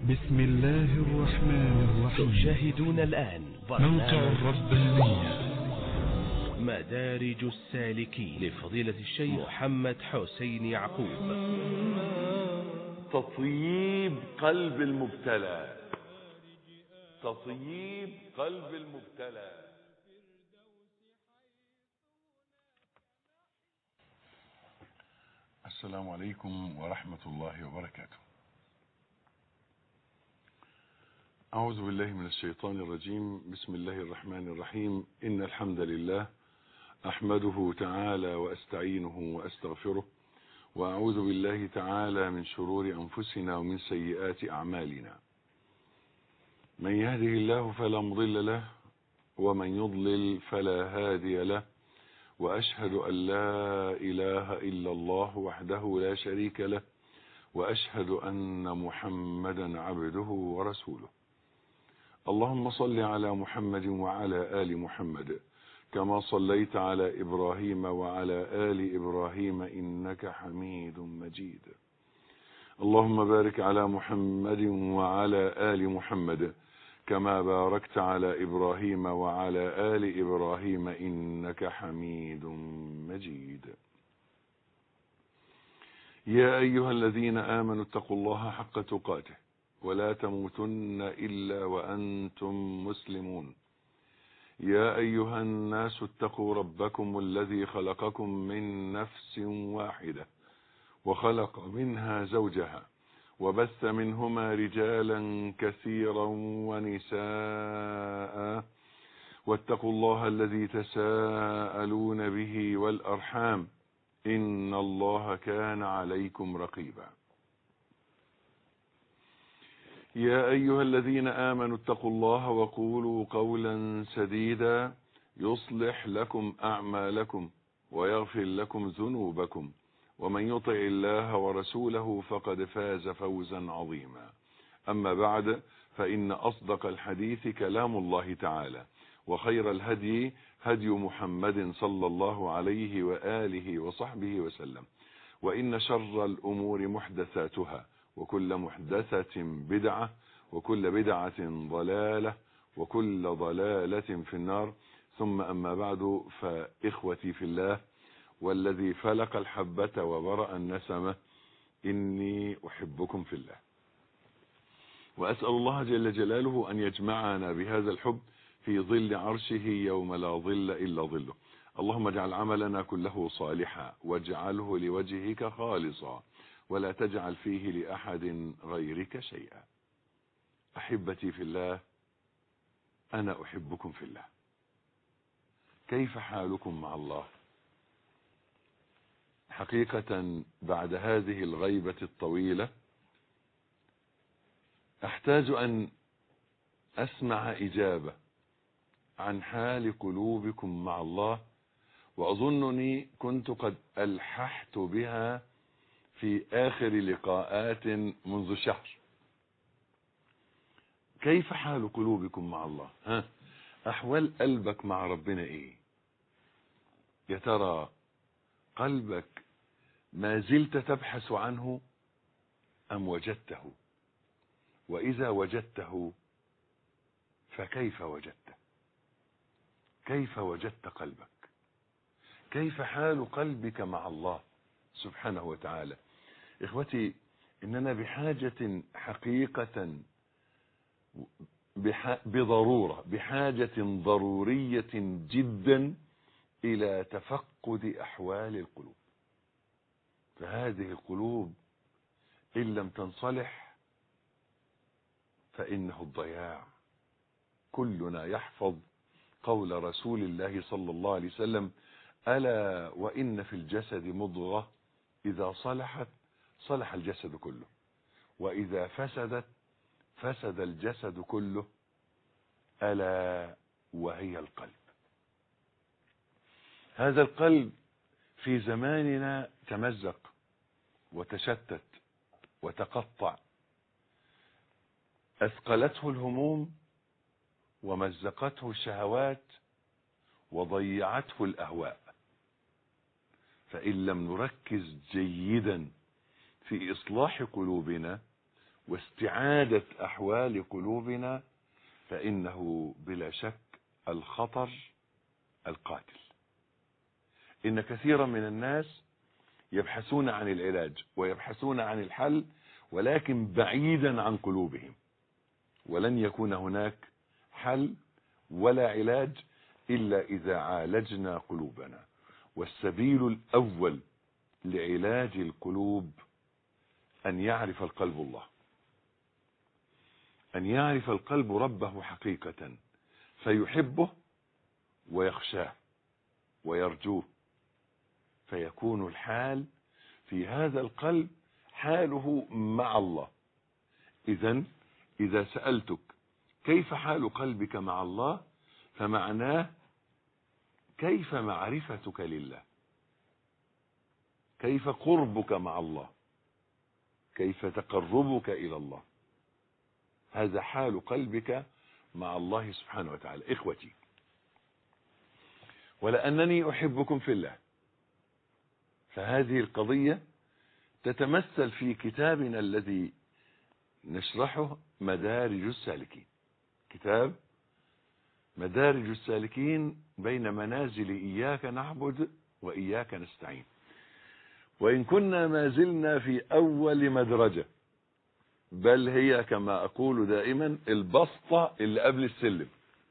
بسم الله الرحمن الرحيم. تشاهدون الآن موقع الربانية مدارج السالكين لفضيلة الشيخ محمد حسين يعقوب. تطييب قلب المبتلى، تطييب قلب المبتلى. السلام عليكم ورحمة الله وبركاته. أعوذ بالله من الشيطان الرجيم. بسم الله الرحمن الرحيم. إن الحمد لله أحمده تعالى وأستعينه وأستغفره، وأعوذ بالله تعالى من شرور أنفسنا ومن سيئات أعمالنا. من يهده الله فلا مضل له، ومن يضلل فلا هادي له، وأشهد أن لا إله إلا الله وحده لا شريك له، وأشهد أن محمدا عبده ورسوله. اللهم صل على محمد وعلى آل محمد كما صليت على إبراهيم وعلى آل إبراهيم إنك حميد مجيد. اللهم بارك على محمد وعلى آل محمد كما باركت على إبراهيم وعلى آل إبراهيم إنك حميد مجيد. يا أيها الذين آمنوا اتقوا الله حق تقاته ولا تموتن إلا وأنتم مسلمون. يا أيها الناس اتقوا ربكم الذي خلقكم من نفس واحدة وخلق منها زوجها وبث منهما رجالا كثيرا ونساء، واتقوا الله الذي تساءلون به والأرحام إن الله كان عليكم رقيبا. يا أيها الذين آمنوا اتقوا الله وقولوا قولا سديدا يصلح لكم أعمالكم ويغفر لكم ذنوبكم، ومن يطع الله ورسوله فقد فاز فوزا عظيما. أما بعد، فإن أصدق الحديث كلام الله تعالى، وخير الهدي هدي محمد صلى الله عليه وآله وصحبه وسلم، وإن شر الأمور محدثاتها، وكل محدثة بدعة، وكل بدعة ضلالة، وكل ضلالة في النار. ثم أما بعد، فإخوتي في الله، والذي فلق الحبة وبرأ النسمة، إني أحبكم في الله، وأسأل الله جل جلاله أن يجمعنا بهذا الحب في ظل عرشه يوم لا ظل إلا ظله. اللهم اجعل عملنا كله صالحا، واجعله لوجهك خالصا، ولا تجعل فيه لأحد غيرك شيئا. أحبتي في الله، أنا أحبكم في الله. كيف حالكم مع الله؟ حقيقة بعد هذه الغيبة الطويلة أحتاج أن أسمع إجابة عن حال قلوبكم مع الله، وأظنني كنت قد ألححت بها في آخر لقاءات منذ شهر. كيف حال قلوبكم مع الله؟ أحوال قلبك مع ربنا إيه؟ يا ترى قلبك ما زلت تبحث عنه أم وجدته؟ وإذا وجدته فكيف وجدته؟ كيف وجدت قلبك؟ كيف حال قلبك مع الله سبحانه وتعالى؟ إخوتي، إننا بحاجة حقيقة، بضرورة، بحاجة ضرورية جدا إلى تفقد أحوال القلوب. فهذه القلوب إن لم تنصلح فإنه الضياع. كلنا يحفظ قول رسول الله صلى الله عليه وسلم: ألا وإن في الجسد مضغة إذا صلحت صلح الجسد كله، وإذا فسدت فسد الجسد كله، ألا وهي القلب. هذا القلب في زماننا تمزق وتشتت وتقطع، أثقلته الهموم ومزقته الشهوات وضيعته الأهواء. فإن لم نركز جيدا في إصلاح قلوبنا واستعادة أحوال قلوبنا، فإنه بلا شك الخطر القاتل. إن كثيرا من الناس يبحثون عن العلاج ويبحثون عن الحل، ولكن بعيدا عن قلوبهم، ولن يكون هناك حل ولا علاج إلا إذا عالجنا قلوبنا. والسبيل الأول لعلاج القلوب أن يعرف القلب الله، أن يعرف القلب ربه حقيقة، فيحبه ويخشاه ويرجوه، فيكون الحال في هذا القلب حاله مع الله. إذا سألتك كيف حال قلبك مع الله، فمعناه كيف معرفتك لله، كيف قربك مع الله، كيف تقربك إلى الله. هذا حال قلبك مع الله سبحانه وتعالى. إخوتي، ولأنني أحبكم في الله، فهذه القضية تتمثل في كتابنا الذي نشرحه، مدارج السالكين. كتاب مدارج السالكين بين منازل إياك نعبد وإياك نستعين. وإن كنا ما زلنا في أول مدرجة، بل هي كما أقول دائما البسطة اللي قبل السلم،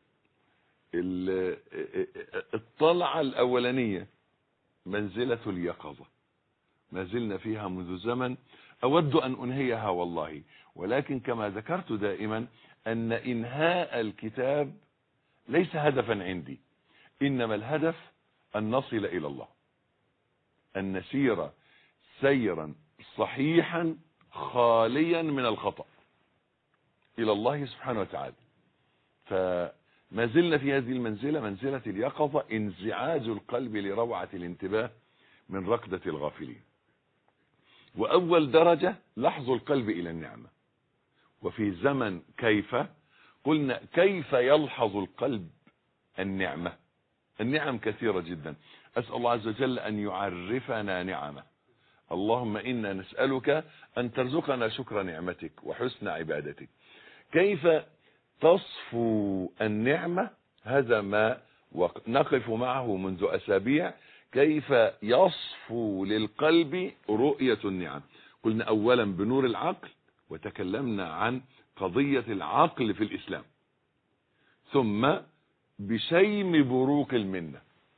الطلعة الأولانية، منزلة اليقظة. ما زلنا فيها منذ زمن، أود أن أنهيها والله، ولكن كما ذكرت دائما أن إنهاء الكتاب ليس هدفا عندي، إنما الهدف أن نصل إلى الله، أن نسير سيرا صحيحا خاليا من الخطأ إلى الله سبحانه وتعالى. فما زلنا في هذه المنزلة، منزلة اليقظة، انزعاج القلب لروعة الانتباه من ركضة الغافلين. وأول درجة لحظ القلب إلى النعمة. وفي زمن كيف قلنا كيف يلحظ القلب النعمة. النعم كثيرة جدا، أسأل الله عز وجل أن يعرفنا نعمه. اللهم إنا نسألك أن ترزقنا شكر نعمتك وحسن عبادتك. كيف تصفو النعمة؟ هذا ما نقف معه منذ أسابيع. كيف يصفو للقلب رؤية النعم؟ قلنا أولا بنور العقل، وتكلمنا عن قضية العقل في الإسلام، ثم بشيم بروق المنة.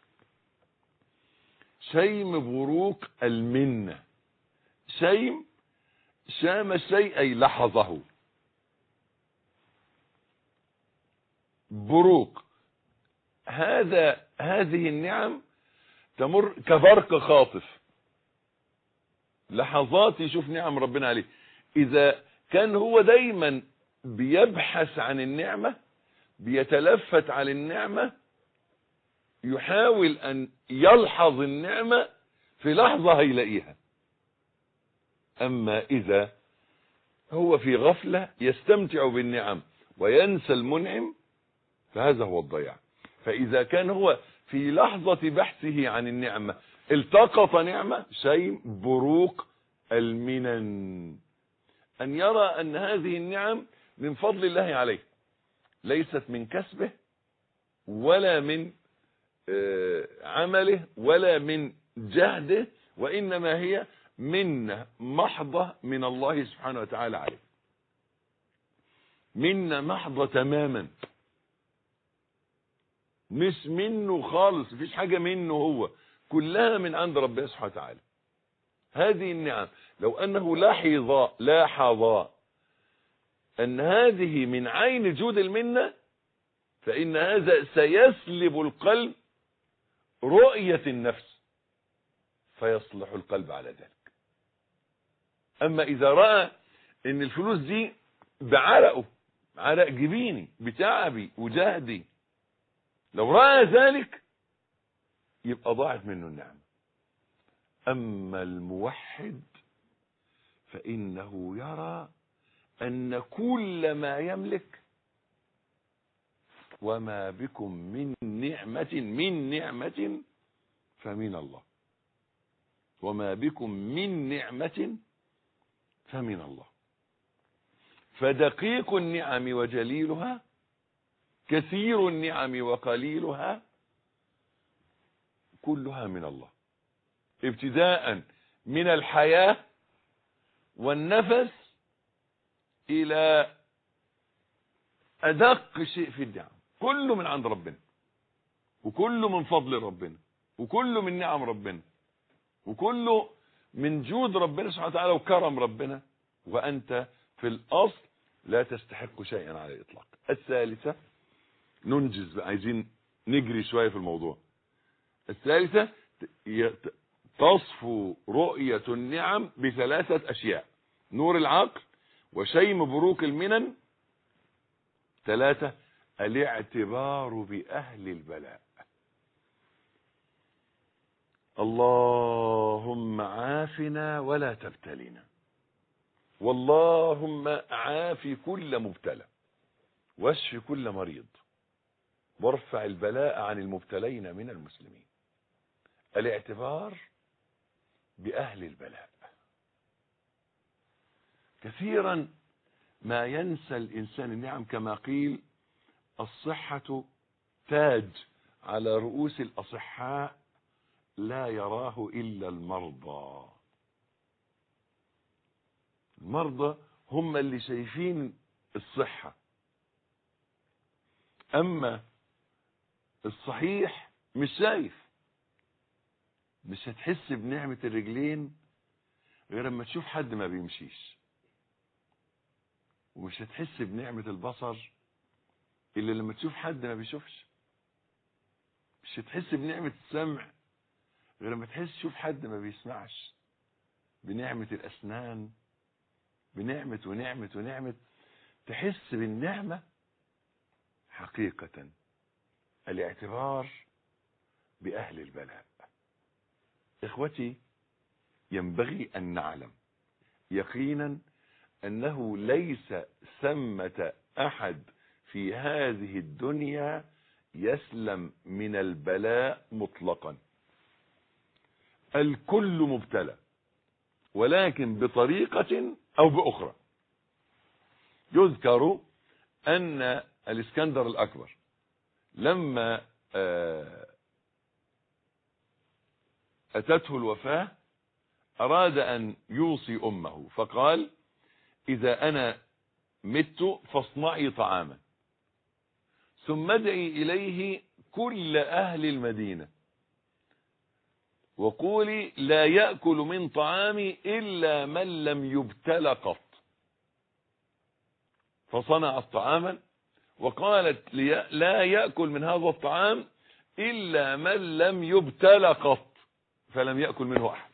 شيم بروق المنة، شام الشيء أي لحظه. بروق، هذه النعم تمر كبرق خاطف، لحظات يشوف نعم ربنا عليه. إذا كان هو دايما بيبحث عن النعمة، بيتلفت على النعمة، يحاول أن يلحظ النعمة، في لحظة هيلاقيها. أما إذا هو في غفلة يستمتع بالنعم وينسى المنعم، فهذا هو الضياع. فإذا كان هو في لحظة بحثه عن النعمة التقط نعمة، شيء بروق المنن، أن يرى أن هذه النعم من فضل الله عليه، ليست من كسبه ولا من عمله ولا من جهده، وإنما هي منة محضة من الله سبحانه وتعالى عليه، منة محضة تماما، مش منه خالص، مفيش حاجة منه، هو كلها من عند ربنا سبحانه وتعالى. هذه النعم لو أنه لاحظ أن هذه من عين جود المنة، فإن هذا سيسلب القلب رؤية النفس، فيصلح القلب على ذلك. أما إذا رأى أن الفلوس دي بعرقه، عرق جبيني بتعبي وجهدي، لو رأى ذلك يبقى ضاعت منه النعمة. أما الموحد فإنه يرى أن كل ما يملك وما بكم من نعمة فمن الله، وما بكم من نعمة فمن الله. فدقيق النعم وجليلها، كثير النعم وقليلها، كلها من الله، ابتداء من الحياة والنفس إلى أدق شيء في النعم، كله من عند ربنا، وكله من فضل ربنا، وكله من نعم ربنا، وكله من جود ربنا سبحانه وتعالى وكرم ربنا، وأنت في الأصل لا تستحق شيئا على الإطلاق. الثالثة، ننجز بقى، عايزين نجري شوية في الموضوع. الثالثة، تصفو رؤية النعم بثلاثة أشياء: نور العقل، وشيم بروك المنن، ثلاثة، الاعتبار بأهل البلاء. اللهم عافنا ولا تبتلنا، واللهم عاف كل مبتلى، واشف كل مريض، وارفع البلاء عن المبتلين من المسلمين. الاعتبار بأهل البلاء. كثيرا ما ينسى الإنسان النعم، كما قيل: الصحة تاج على رؤوس الأصحاء لا يراه إلا المرضى. المرضى هم اللي شايفين الصحة، أما الصحيح مش شايف. مش هتحس بنعمة الرجلين غير لما تشوف حد ما بيمشيش، ومش هتحس بنعمة البصر إلا لما تشوف حد ما بيشوفش. مش هتحس بنعمة السمع غير لما تشوف حد ما بيسمعش. بنعمة الأسنان، بنعمة ونعمة ونعمة، تحس بالنعمة حقيقة. الاعتبار بأهل البلاء. إخوتي، ينبغي أن نعلم يقينا أنه ليس ثمة أحد في هذه الدنيا يسلم من البلاء مطلقا. الكل مبتلى، ولكن بطريقة أو بأخرى. يذكر أن الإسكندر الأكبر لما أتته الوفاة أراد أن يوصي أمه، فقال: إذا أنا مت فاصنعي طعاما، ثم ادعي إليه كل أهل المدينة، وقولي: لا يأكل من طعامي إلا من لم يبتل قط. فصنعت طعاما وقالت: لا يأكل من هذا الطعام إلا من لم يبتل قط، فلم يأكل منه أحد.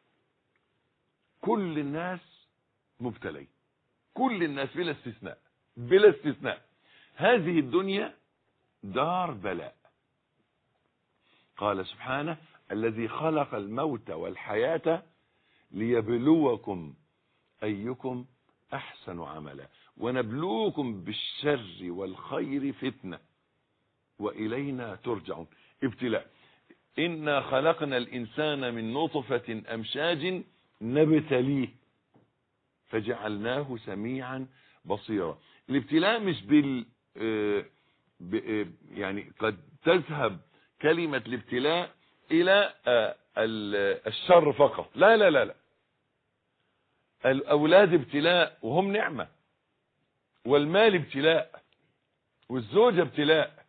كل الناس مبتلين، كل الناس بلا استثناء، بلا استثناء. هذه الدنيا دار بلاء. قال سبحانه: الذي خلق الموت والحياة ليبلوكم أيكم أحسن عملا ونبلوكم بالشر والخير فتنة وإلينا ترجعون. ابتلاء. إنا خلقنا الإنسان من نطفة أمشاج نبتليه فجعلناه سميعا بصيرا. الابتلاء مش يعني قد تذهب كلمة الابتلاء إلى الشر فقط. لا لا لا لا. الأولاد ابتلاء وهم نعمة، والمال ابتلاء، والزوجة ابتلاء،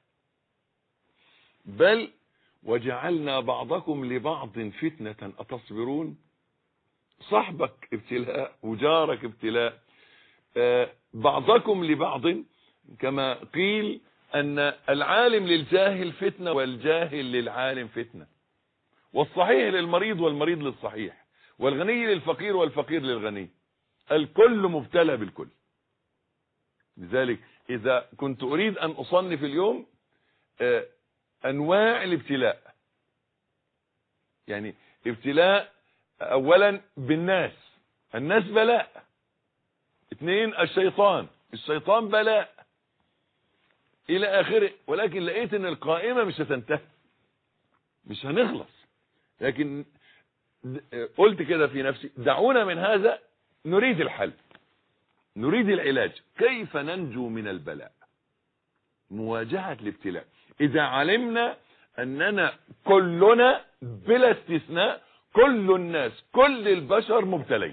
بل وجعلنا بعضكم لبعض فتنة أتصبرون. صاحبك ابتلاء وجارك ابتلاء، بعضكم لبعض، كما قيل أن العالم للجاهل فتنة والجاهل للعالم فتنة، والصحيح للمريض والمريض للصحيح، والغني للفقير والفقير للغني. الكل مبتلى بالكل. لذلك إذا كنت أريد أن أصنف اليوم أنواع الابتلاء، يعني ابتلاء أولا بالناس، الناس بلاء. اثنين، الشيطان بلاء إلى آخره. ولكن لقيت أن القائمة مش هتنتهي، مش هنخلص. لكن قلت كده في نفسي: دعونا من هذا نريد الحل. نريد العلاج. كيف ننجو من البلاء؟ مواجهة الابتلاء. إذا علمنا أننا كلنا بلا استثناء، كل الناس، كل البشر مبتلين.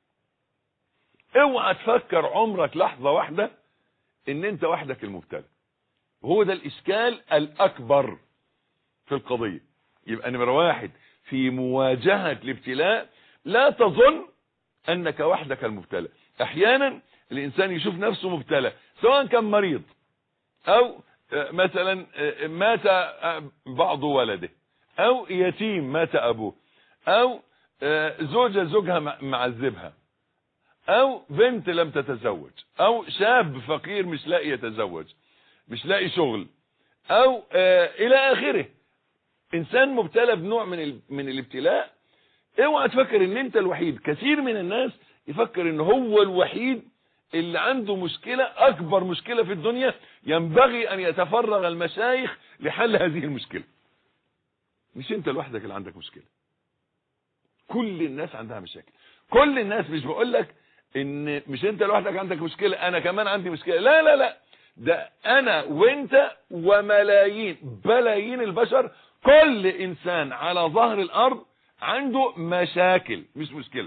اوعى تفكر عمرك لحظة واحدة ان انت وحدك المبتلى. هو ده الاشكال الاكبر في القضية. يبقى نمرة واحد في مواجهة الابتلاء، لا تظن انك وحدك المبتلى. احيانا الانسان يشوف نفسه مبتلى، سواء كان مريض او مثلا مات بعض ولده، او يتيم مات ابوه، او زوجها معذبها، او بنت لم تتزوج، او شاب فقير مش لاقي يتزوج، مش لاقي شغل، او الى اخره. انسان مبتلى بنوع من الابتلاء. اوعى تفكر ان انت الوحيد. كثير من الناس يفكر ان هو الوحيد اللي عنده مشكلة، اكبر مشكلة في الدنيا، ينبغي ان يتفرغ المشايخ لحل هذه المشكلة. مش انت لوحدك اللي عندك مشكلة، كل الناس عندها مشاكل. كل الناس، مش بقول لك ان مش انت لوحدك عندك مشكلة، انا كمان عندي مشكلة، لا لا لا، ده انا وانت وملايين بلايين البشر، كل انسان على ظهر الارض عنده مشاكل مش مشكلة.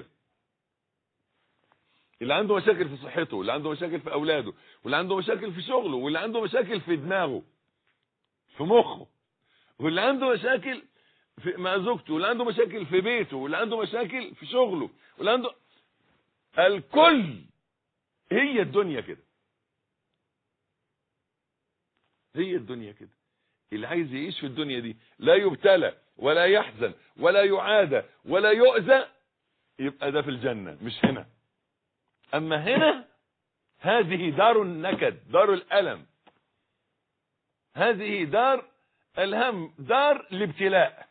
اللي عنده مشاكل في صحته، واللي عنده مشاكل في اولاده، واللي عنده مشاكل في شغله، واللي عنده مشاكل في دماغه في مخه، واللي عنده مشاكل مع زوجته، واللي عنده مشاكل في بيته، واللي عنده مشاكل في شغله، واللي عنده الكل. هي الدنيا كده، هي الدنيا كده. اللي عايز يعيش في الدنيا دي لا يبتلى ولا يحزن ولا يعادى ولا يؤذى، يبقى ده في الجنة مش هنا. اما هنا هذه دار النكد، دار الألم، هذه دار الهم، دار الابتلاء.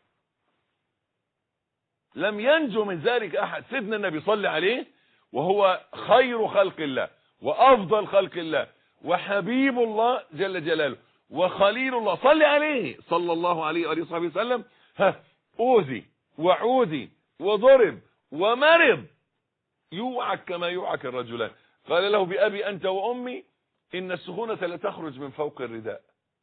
لم ينجو من ذلك احد. سيدنا النبي صلى عليه وهو خير خلق الله وافضل خلق الله وحبيب الله جل جلاله وخليل الله، صلى عليه صلى الله عليه وآله وصحبه وسلم، اوذي وعوذي وضرب ومرض، يوعك كما يوعك الرجلان. قال له بأبي أنت وأمي إن السخونة لتخرج من فوق الرداء.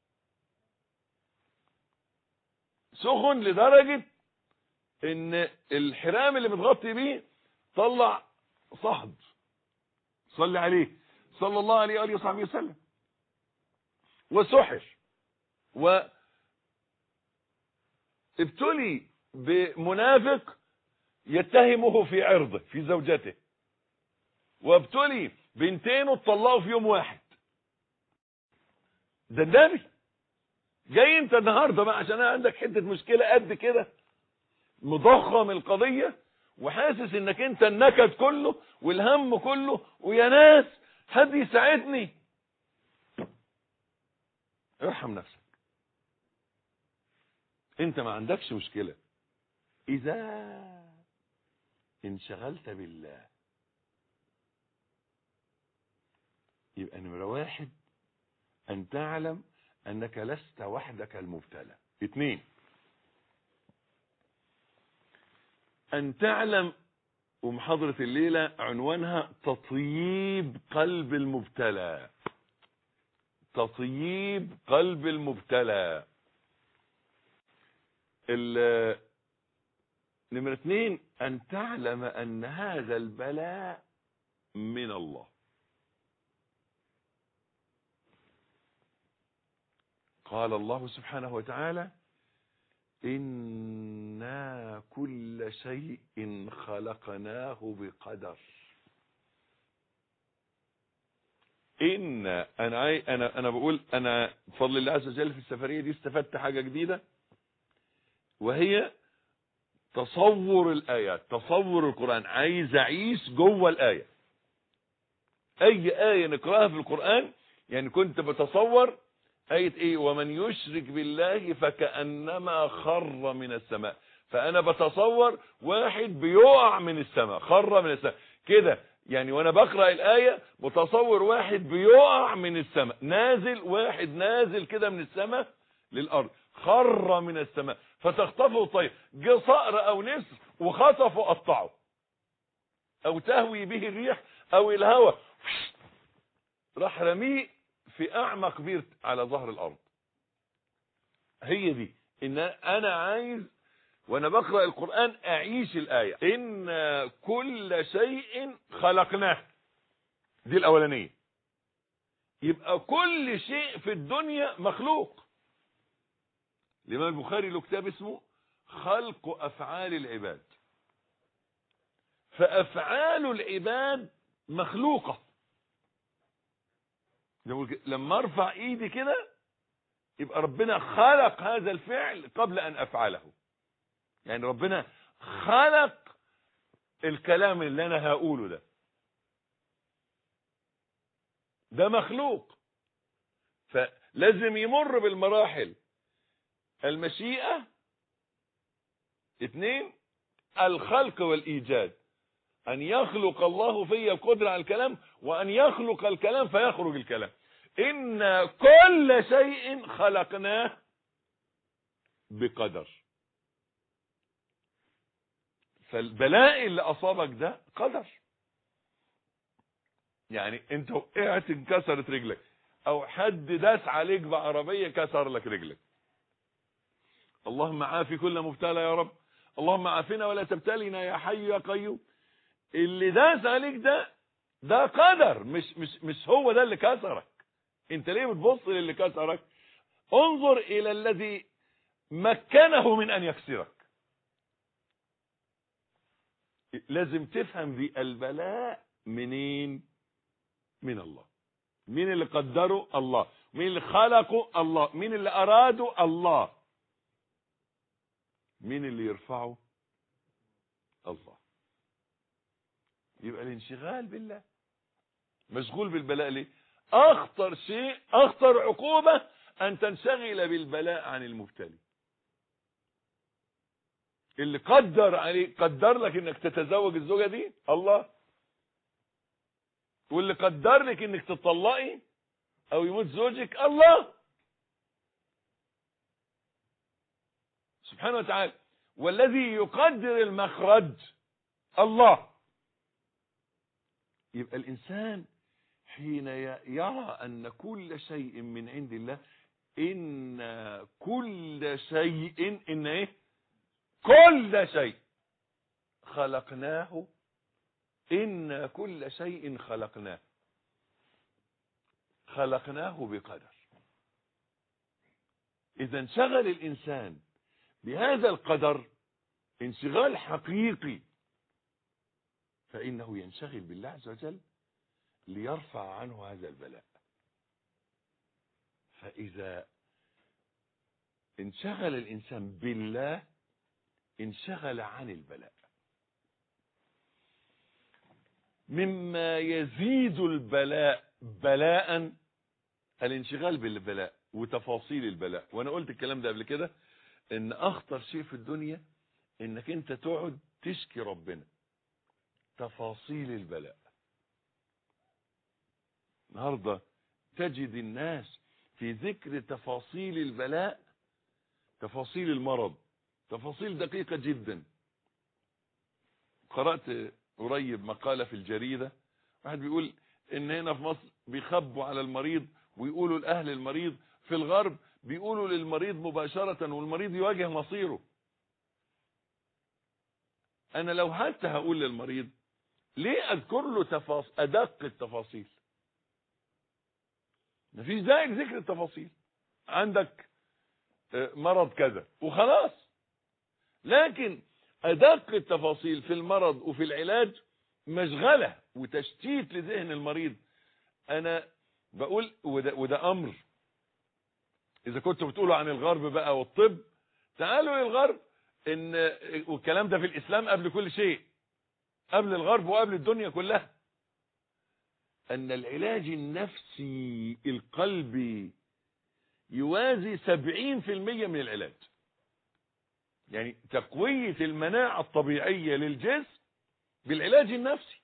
سخن لدرجة ان الحرام اللي متغطي بيه طلع صهد. صلى عليه صلى الله عليه وآله وصحبه وسلم. وسحر، وابتلي بمنافق يتهمه في عرضه في زوجته، وابتلي بنتين اتطلقوا في يوم واحد. ده النبي. جاي انت النهارده بقى عشان عندك حته مشكله قد كده، مضخم القضيه وحاسس انك انت النكد كله والهم كله، ويا ناس حد يساعدني. ارحم نفسك. انت ما عندكش مشكله اذا انشغلت بالله. يبقى نمرة واحد ان تعلم انك لست وحدك المبتلى. 2، ان تعلم، ومحاضرة الليلة عنوانها تطييب قلب المبتلى. تطييب قلب المبتلى. نمرة 2 ان تعلم ان هذا البلاء من الله. قال الله سبحانه وتعالى إنا كل شيء خلقناه بقدر. أنا بقول أنا بفضل الله عز وجل في السفرية دي استفدت حاجة جديدة، وهي تصور الآيات، تصور القرآن. عايز أعيش جوه الآية. أي آية نقرأها في القرآن يعني كنت بتصور آية ايه؟ ومن يشرك بالله فكأنما خر من السماء. فأنا بتصور واحد بيقع من السماء، خر من السماء كده يعني. وانا بقرأ الآية متصور واحد بيقع من السماء، نازل، واحد نازل كده من السماء للأرض، خر من السماء فتخطفه الطير. جه صقر او نسر وخطفه قطعه، او تهوي به الريح او الهوى راح رميه في اعمق بير على ظهر الارض. هي دي ان انا عايز وانا بقرأ القرآن اعيش الآية ان كل شيء خلقناه، دي الاولانية. يبقى كل شيء في الدنيا مخلوق. الإمام البخاري له كتاب اسمه خلق افعال العباد، فافعال العباد مخلوقة. لما ارفع ايدي كده يبقى ربنا خلق هذا الفعل قبل ان افعله. يعني ربنا خلق الكلام اللي انا هقوله ده مخلوق، فلازم يمر بالمراحل: المشيئة، 2 الخلق والإيجاد، أن يخلق الله في القدرة على الكلام، وأن يخلق الكلام فيخرج الكلام. إن كل شيء خلقناه بقدر. فالبلاء اللي أصابك ده قدر. يعني انت وقعت انكسرت رجلك، او حد داس عليك بعربية كسر لك رجلك، اللهم عافي كل مبتلى يا رب، اللهم عافنا ولا تبتلينا يا حي يا قيوم. اللي داس عليك ده قدر، مش هو ده اللي كسرك. انت ليه بتبص للي كسرك؟ انظر الى الذي مكنه من ان يكسرك. لازم تفهم دي، البلاء منين؟ من الله. مين اللي قدره؟ الله. مين اللي خلقه؟ الله. مين اللي اراده؟ الله. مين اللي يرفعه؟ الله. يبقى الانشغال بالله. مشغول بالبلاء ليه؟ اخطر شيء، اخطر عقوبة ان تنشغل بالبلاء عن المبتلي. اللي قدر لك انك تتزوج الزوجة دي الله، واللي قدر لك انك تطلقي او يموت زوجك الله سبحانه وتعالى. والذي يقدر المخرج الله. يبقى الانسان حين يرى ان كل شيء من عند الله، ان كل شيء، ان ايه؟ كل شيء خلقناه، إن كل شيء خلقناه بقدر. إذا انشغل الإنسان بهذا القدر انشغال حقيقي، فإنه ينشغل بالله عز وجل ليرفع عنه هذا البلاء. فإذا انشغل الإنسان بالله انشغل عن البلاء. مما يزيد البلاء بلاء الانشغال بالبلاء وتفاصيل البلاء. وانا قلت الكلام ده قبل كده، ان اخطر شيء في الدنيا انك انت تقعد تشكي ربنا تفاصيل البلاء. النهارده تجد الناس في ذكر تفاصيل البلاء، تفاصيل المرض، تفاصيل دقيقة جدا. قرأت قريب مقالة في الجريدة، واحد بيقول ان هنا في مصر بيخبوا على المريض ويقولوا لأهل المريض، في الغرب بيقولوا للمريض مباشرة والمريض يواجه مصيره. انا لو حتى هقول للمريض ليه اذكر له ادق التفاصيل؟ مفيش داعي لذكر التفاصيل. عندك مرض كذا وخلاص، لكن ادق التفاصيل في المرض وفي العلاج مشغله وتشتيت لذهن المريض. انا بقول وده امر، اذا كنتوا بتقولوا عن الغرب بقى والطب، تعالوا للغرب. ان والكلام ده في الاسلام قبل كل شيء، قبل الغرب وقبل الدنيا كلها، ان العلاج النفسي القلبي يوازي 70% من العلاج. يعني تقوية المناعة الطبيعية للجسم بالعلاج النفسي.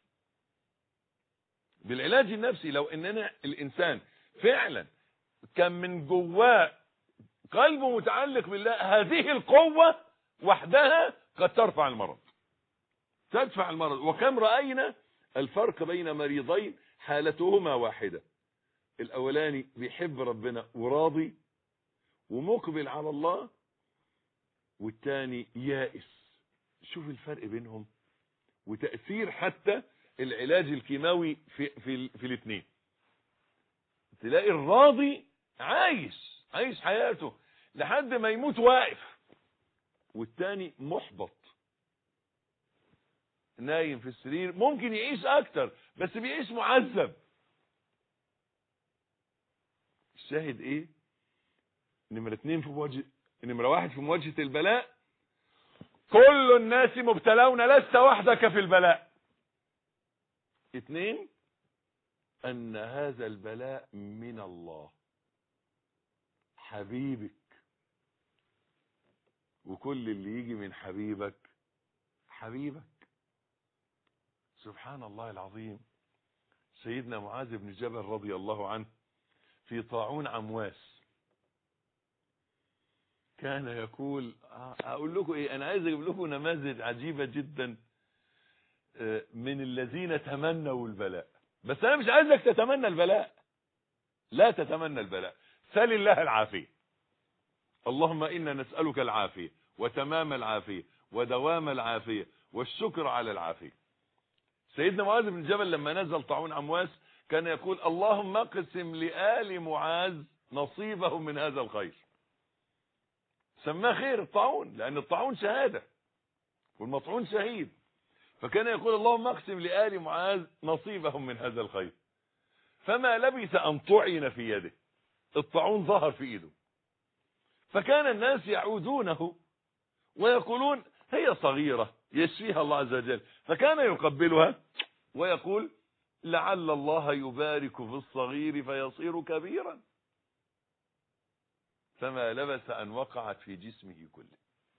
بالعلاج النفسي. لو اننا الانسان فعلا كان من جواه قلبه متعلق بالله، هذه القوة وحدها قد ترفع المرض، تدفع المرض. وكم رأينا الفرق بين مريضين حالتهما واحدة، الاولاني بيحب ربنا وراضي ومقبل على الله، والتاني يائس. شوف الفرق بينهم وتأثير حتى العلاج الكيماوي في الاثنين. تلاقي الراضي عايش حياته لحد ما يموت واقف، والتاني محبط نايم في السرير، ممكن يعيش اكتر بس بيعيش معذب. الشاهد ايه؟ نمرة واحد في مواجهة البلاء، كل الناس مبتلون لست وحدك في البلاء. 2، ان هذا البلاء من الله حبيبك، وكل اللي يجي من حبيبك حبيبك. سبحان الله العظيم. سيدنا معاذ بن جبل رضي الله عنه في طاعون عمواس كان يقول، اقول لكم ايه، انا عايز اجيب لكم نماذج عجيبة جدا من الذين تمنوا البلاء. بس انا مش عايزك تتمنى البلاء، لا تتمنى البلاء، سل الله العافية. اللهم إنا نسألك العافية وتمام العافية ودوام العافية والشكر على العافية. سيدنا معاذ بن جبل لما نزل طاعون عمواس كان يقول اللهم اقسم لآل معاذ نصيبهم من هذا الخير. سماه خير الطاعون لأن الطاعون شهادة والمطعون شهيد، فكان يقول اللهم اقسم لآل معاذ نصيبهم من هذا الخير. فما لبث أن طعن في يده، الطاعون ظهر في ايده، فكان الناس يعودونه ويقولون هي صغيرة يشفيها الله عز وجل، فكان يقبلها ويقول لعل الله يبارك في الصغير فيصير كبيرا. فما لبث أن وقعت في جسمه كله.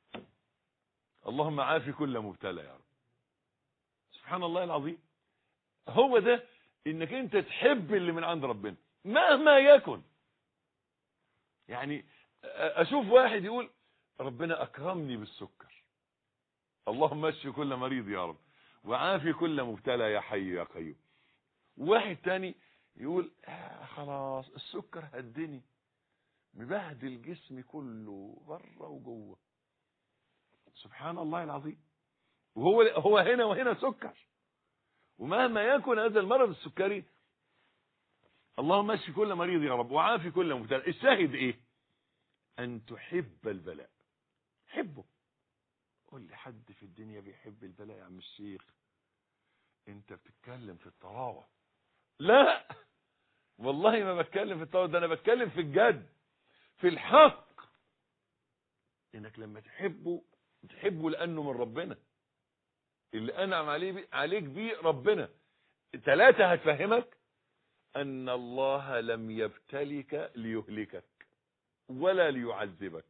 اللهم عافي كل مبتلى يا رب. سبحان الله العظيم. هو ده انك انت تحب اللي من عند ربنا مهما يكن. يعني اشوف واحد يقول ربنا اكرمني بالسكر، اللهم اشفي كل مريض يا رب وعافي كل مبتلى يا حي يا قيوم. واحد تاني يقول خلاص السكر هدني، مبهدل جسمي كله بره وجوه. سبحان الله العظيم. وهو هنا وهنا سكر، ومهما يكن هذا المرض السكري اللهم اشفي كل مريض يا رب وعافي كل مبتلى. الشاهد ايه؟ ان تحب البلاء. حبه. قول لي حد في الدنيا بيحب البلاء يا عم الشيخ؟ انت بتتكلم في الطراوه. لا والله ما بتكلم في الطراوه، ده انا بتكلم في الجد، في الحق. انك لما تحبه لانه من ربنا، اللي انعم عليك بيه ربنا. 3 هتفهمك ان الله لم يبتلك ليهلكك ولا ليعذبك،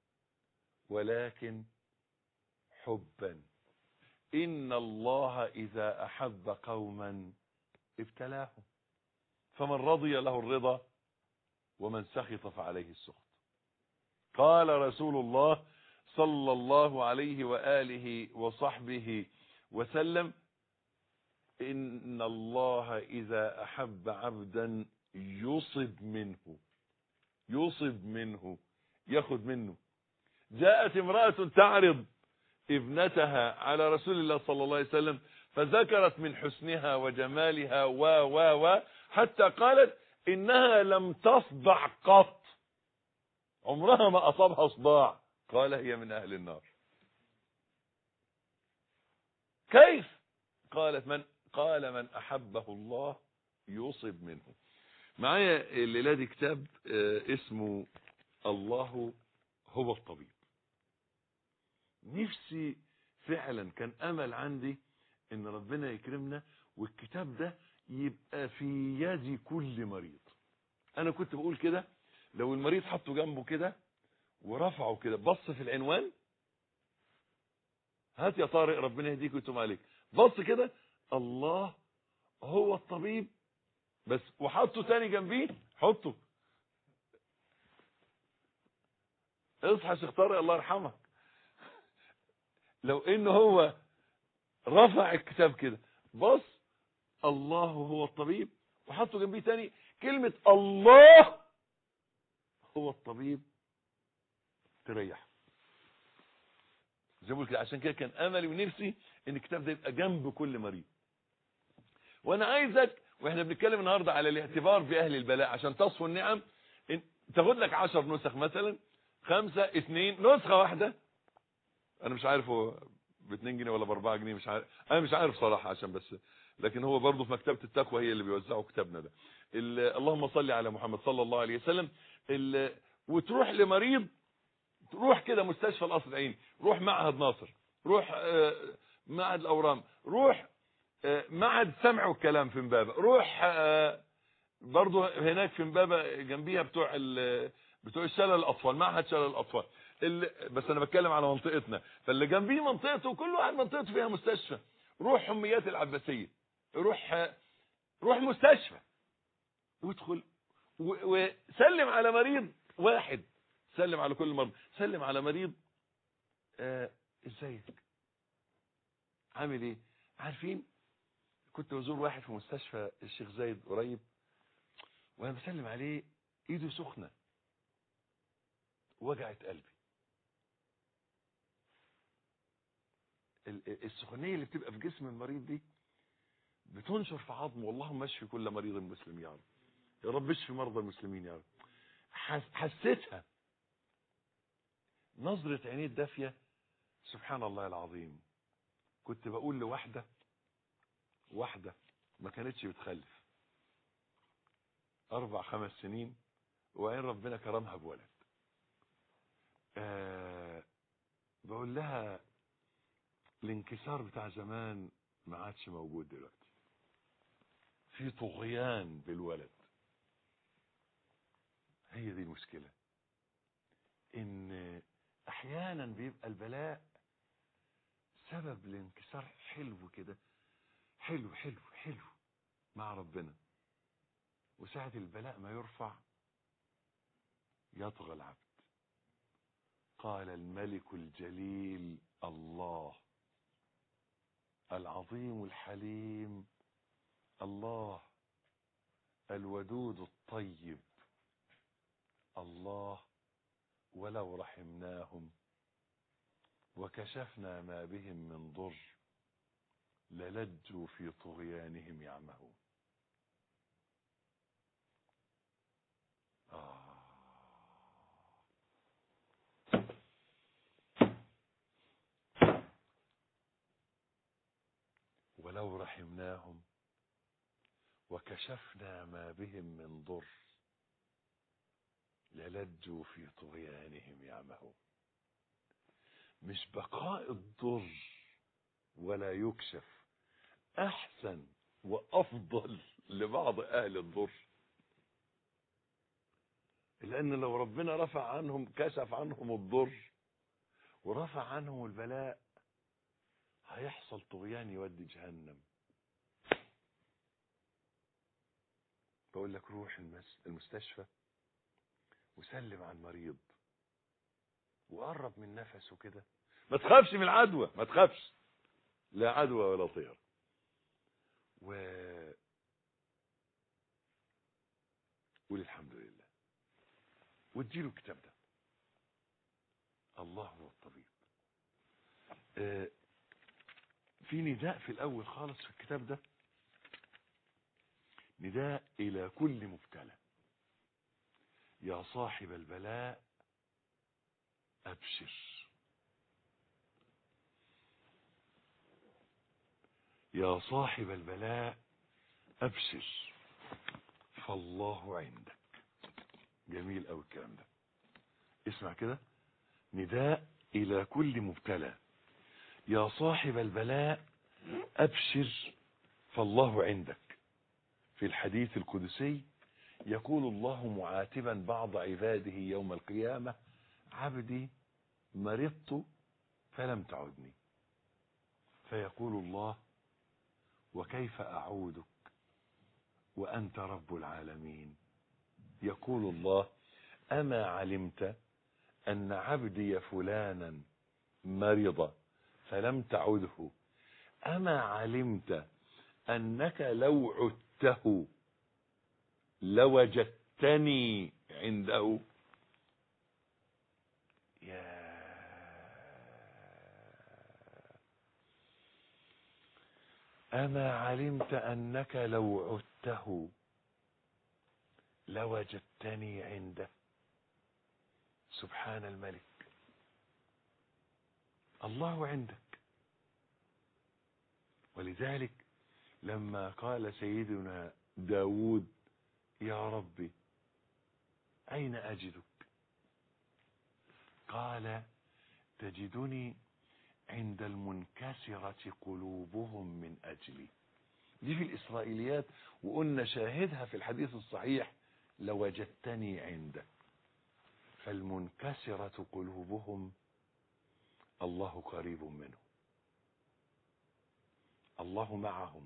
ولكن حبا. ان الله اذا احب قوما ابتلاهم، فمن رضي له الرضا ومن سخط فعليه السخط. قال رسول الله صلى الله عليه وآله وصحبه وسلم إن الله إذا أحب عبدا يصب منه ياخد منه. جاءت امرأة تعرض ابنتها على رسول الله صلى الله عليه وسلم فذكرت من حسنها وجمالها حتى قالت إنها لم تصدع قط، عمرها ما أصابها صداع. قال هي من أهل النار. كيف؟ قال من أحبه الله يصب منه. معايا الليلة دي كتاب اسمه الله هو الطبيب. نفسي فعلا كان أمل عندي ان ربنا يكرمنا والكتاب ده يبقى في يد كل مريض. انا كنت بقول كده، لو المريض حطه جنبه كده ورفعه كده بص في العنوان، هات يا طارق ربنا يهديك ويتوب عليك، بص كده الله هو الطبيب بس، وحطه تاني جنبيه، حطه اصحى يا شيخ طارق الله يرحمك، لو انه هو رفع الكتاب كده بص الله هو الطبيب وحطه جنبيه تاني، كلمة الله هو الطبيب تريح. زي ما بقول كده، عشان كده كان املي ونفسي ان الكتاب ده يبقى جنب كل مريض. وانا عايزك واحنا بنتكلم النهارده على الاعتبار باهل البلاء عشان تصفو النعم، تاخد لك 10 نسخ مثلا، 5 2 نسخه واحده. انا مش عارف هو ب 2 جنيه ولا ب 4 جنيه، مش عارف، انا مش عارف صراحه، عشان بس، لكن هو برضه في مكتبه التقوى هي اللي بيوزعوا كتابنا ده. اللهم صل على محمد صلى الله عليه وسلم. وتروح لمريض، روح كده مستشفى القصر العيني، روح معهد ناصر، روح معهد الاورام، روح معهد السمع والكلام في امبابه، روح برضه هناك في امبابه جنبيها بتوع الشلل الاطفال، معهد شلل الاطفال. بس انا بتكلم على منطقتنا، فاللي جنبيه منطقته، كل واحد منطقته فيها مستشفى. روح حميات العباسيه، روح مستشفى، وادخل وسلم على مريض واحد، سلم على كل مرض، سلم على مريض ازيك عامل ايه. عارفين كنت بزور واحد في مستشفى الشيخ زايد قريب، وانا بسلم عليه ايده سخنه، وجعت قلبي. السخونيه اللي بتبقى في جسم المريض دي بتنشر في عظمه. اللهم اشفي كل مريض مسلم يا رب، يا رب اشفي مرضى المسلمين يا رب. حسيتها، نظرة عينيه الدافية، سبحان الله العظيم. كنت بقول لواحدة ما كانتش بتخلف 4-5 سنين، وعين ربنا كرمها بولد. بقول لها الانكسار بتاع زمان ما عادش موجود دلوقتي، في طغيان بالولد. هي دي المشكلة، ان احيانا بيبقى البلاء سبب الانكسار حلو كده، حلو مع ربنا، وساعة البلاء ما يرفع يطغى العبد. قال الملك الجليل الله، العظيم الحليم الله، الودود الطيب الله، ولو رحمناهم وكشفنا ما بهم من ضر للجوا في طغيانهم يعمهون. ولو رحمناهم وكشفنا ما بهم من ضر للجوا في طغيانهم يعمهون. مش بقاء الضر ولا يكشف احسن وافضل لبعض اهل الضر، لان لو ربنا رفع عنهم، كشف عنهم الضر ورفع عنهم البلاء، هيحصل طغيان يودي جهنم. بقول لك روح المستشفى وسلم على المريض وقرب من نفسه كده، ما تخافش من العدوى، ما تخافش، لا عدوى ولا طير. قول الحمد لله، واديله الكتاب ده، الله هو الطبيب. في نداء في الاول خالص في الكتاب ده، نداء الى كل مبتلى: يا صاحب البلاء ابشر، يا صاحب البلاء ابشر فالله عندك. جميل قوي الكلام ده. اسمع كده، نداء الى كل مبتلى: يا صاحب البلاء ابشر فالله عندك. في الحديث القدسي يقول الله معاتبا بعض عباده يوم القيامة: عبدي مرضت فلم تعدني. فيقول الله: وكيف أعودك وأنت رب العالمين؟ يقول الله: أما علمت أن عبدي فلانا مرض فلم تعده؟ أما علمت أنك لو عدته لوجدتني عنده. أما علمت أنك لو عدته لوجدتني عنده. سبحان الملك. الله عندك. ولذلك لما قال سيدنا داود يا ربي أين أجدك؟ قال تجدني عند المنكسرة قلوبهم من أجلي. دي في الإسرائيليات، وقلنا شاهدها في الحديث الصحيح لوجدتني عنده. فالمنكسرة قلوبهم الله قريب منهم، الله معهم،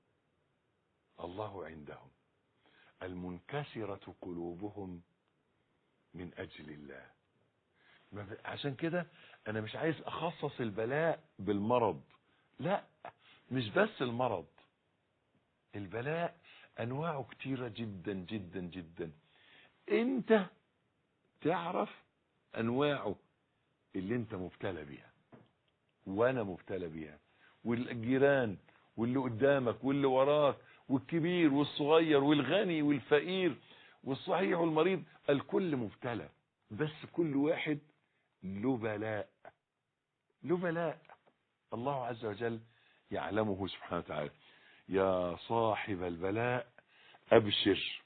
الله عندهم. المنكسرة قلوبهم من أجل الله. عشان كده أنا مش عايز أخصص البلاء بالمرض، لا، مش بس المرض. البلاء أنواعه كتيرة جدا جدا جدا. أنت تعرف أنواعه اللي أنت مبتلى بيها وأنا مبتلى بيها، والجيران واللي قدامك واللي وراك والكبير والصغير والغني والفقير والصحيح والمريض، الكل مبتلى. بس كل واحد له بلاء، له بلاء الله عز وجل يعلمه سبحانه وتعالى. يا صاحب البلاء أبشر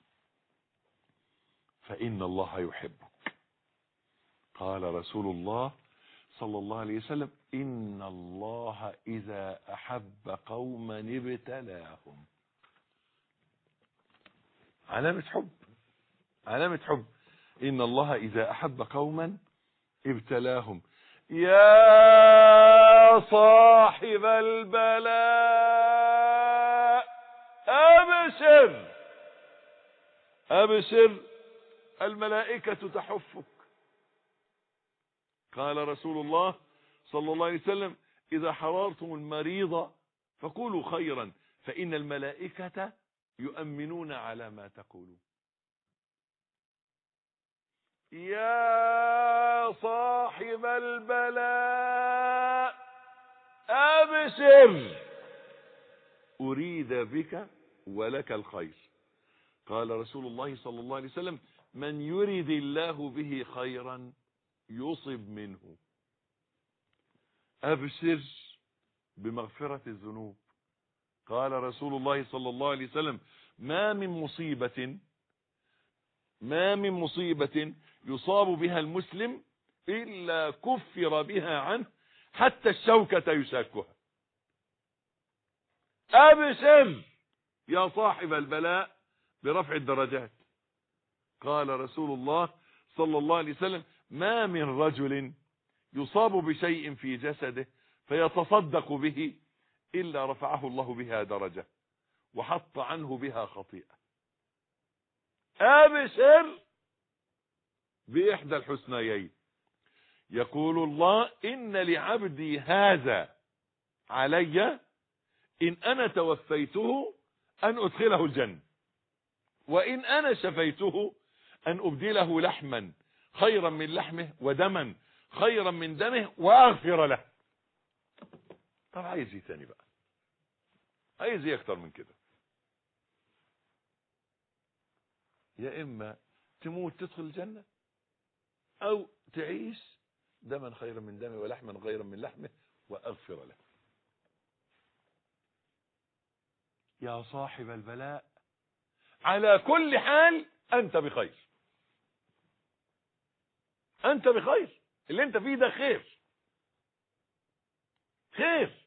فإن الله يحبك. قال رسول الله صلى الله عليه وسلم إن الله إذا أحب قوما ابتلاهم. علامة حب، علامة حب. إن الله إذا أحب قوما ابتلاهم. يا صاحب البلاء أبشر، أبشر الملائكة تحفك. قال رسول الله صلى الله عليه وسلم إذا حضرتم المريض فقولوا خيرا فإن الملائكة يؤمنون على ما تقولون. يا صاحب البلاء أبشر أريد بك ولك الخير. قال رسول الله صلى الله عليه وسلم من يريد الله به خيرا يصب منه. أبشر بمغفرة الذنوب. قال رسول الله صلى الله عليه وسلم ما من مصيبة يصاب بها المسلم إلا كفر بها عنه حتى الشوكة يشاكها. أبشر يا صاحب البلاء برفع الدرجات. قال رسول الله صلى الله عليه وسلم ما من رجل يصاب بشيء في جسده فيتصدق به إلا رفعه الله بها درجة وحط عنه بها خطيئة. أبشر بإحدى الحسنيين. يقول الله إن لعبدي هذا علي إن أنا توفيته أن أدخله الجنة، وإن أنا شفيته أن أبدله لحما خيرا من لحمه ودما خيرا من دمه وأغفر له. طب عايز ايه تاني بقى؟ عايز ايه اكتر من كده؟ يا إما تموت تدخل الجنة أو تعيش دما خيرا من دمه ولحما خيرا من لحمه وأغفر له. يا صاحب البلاء على كل حال أنت بخير، أنت بخير. اللي أنت فيه ده خير، خير،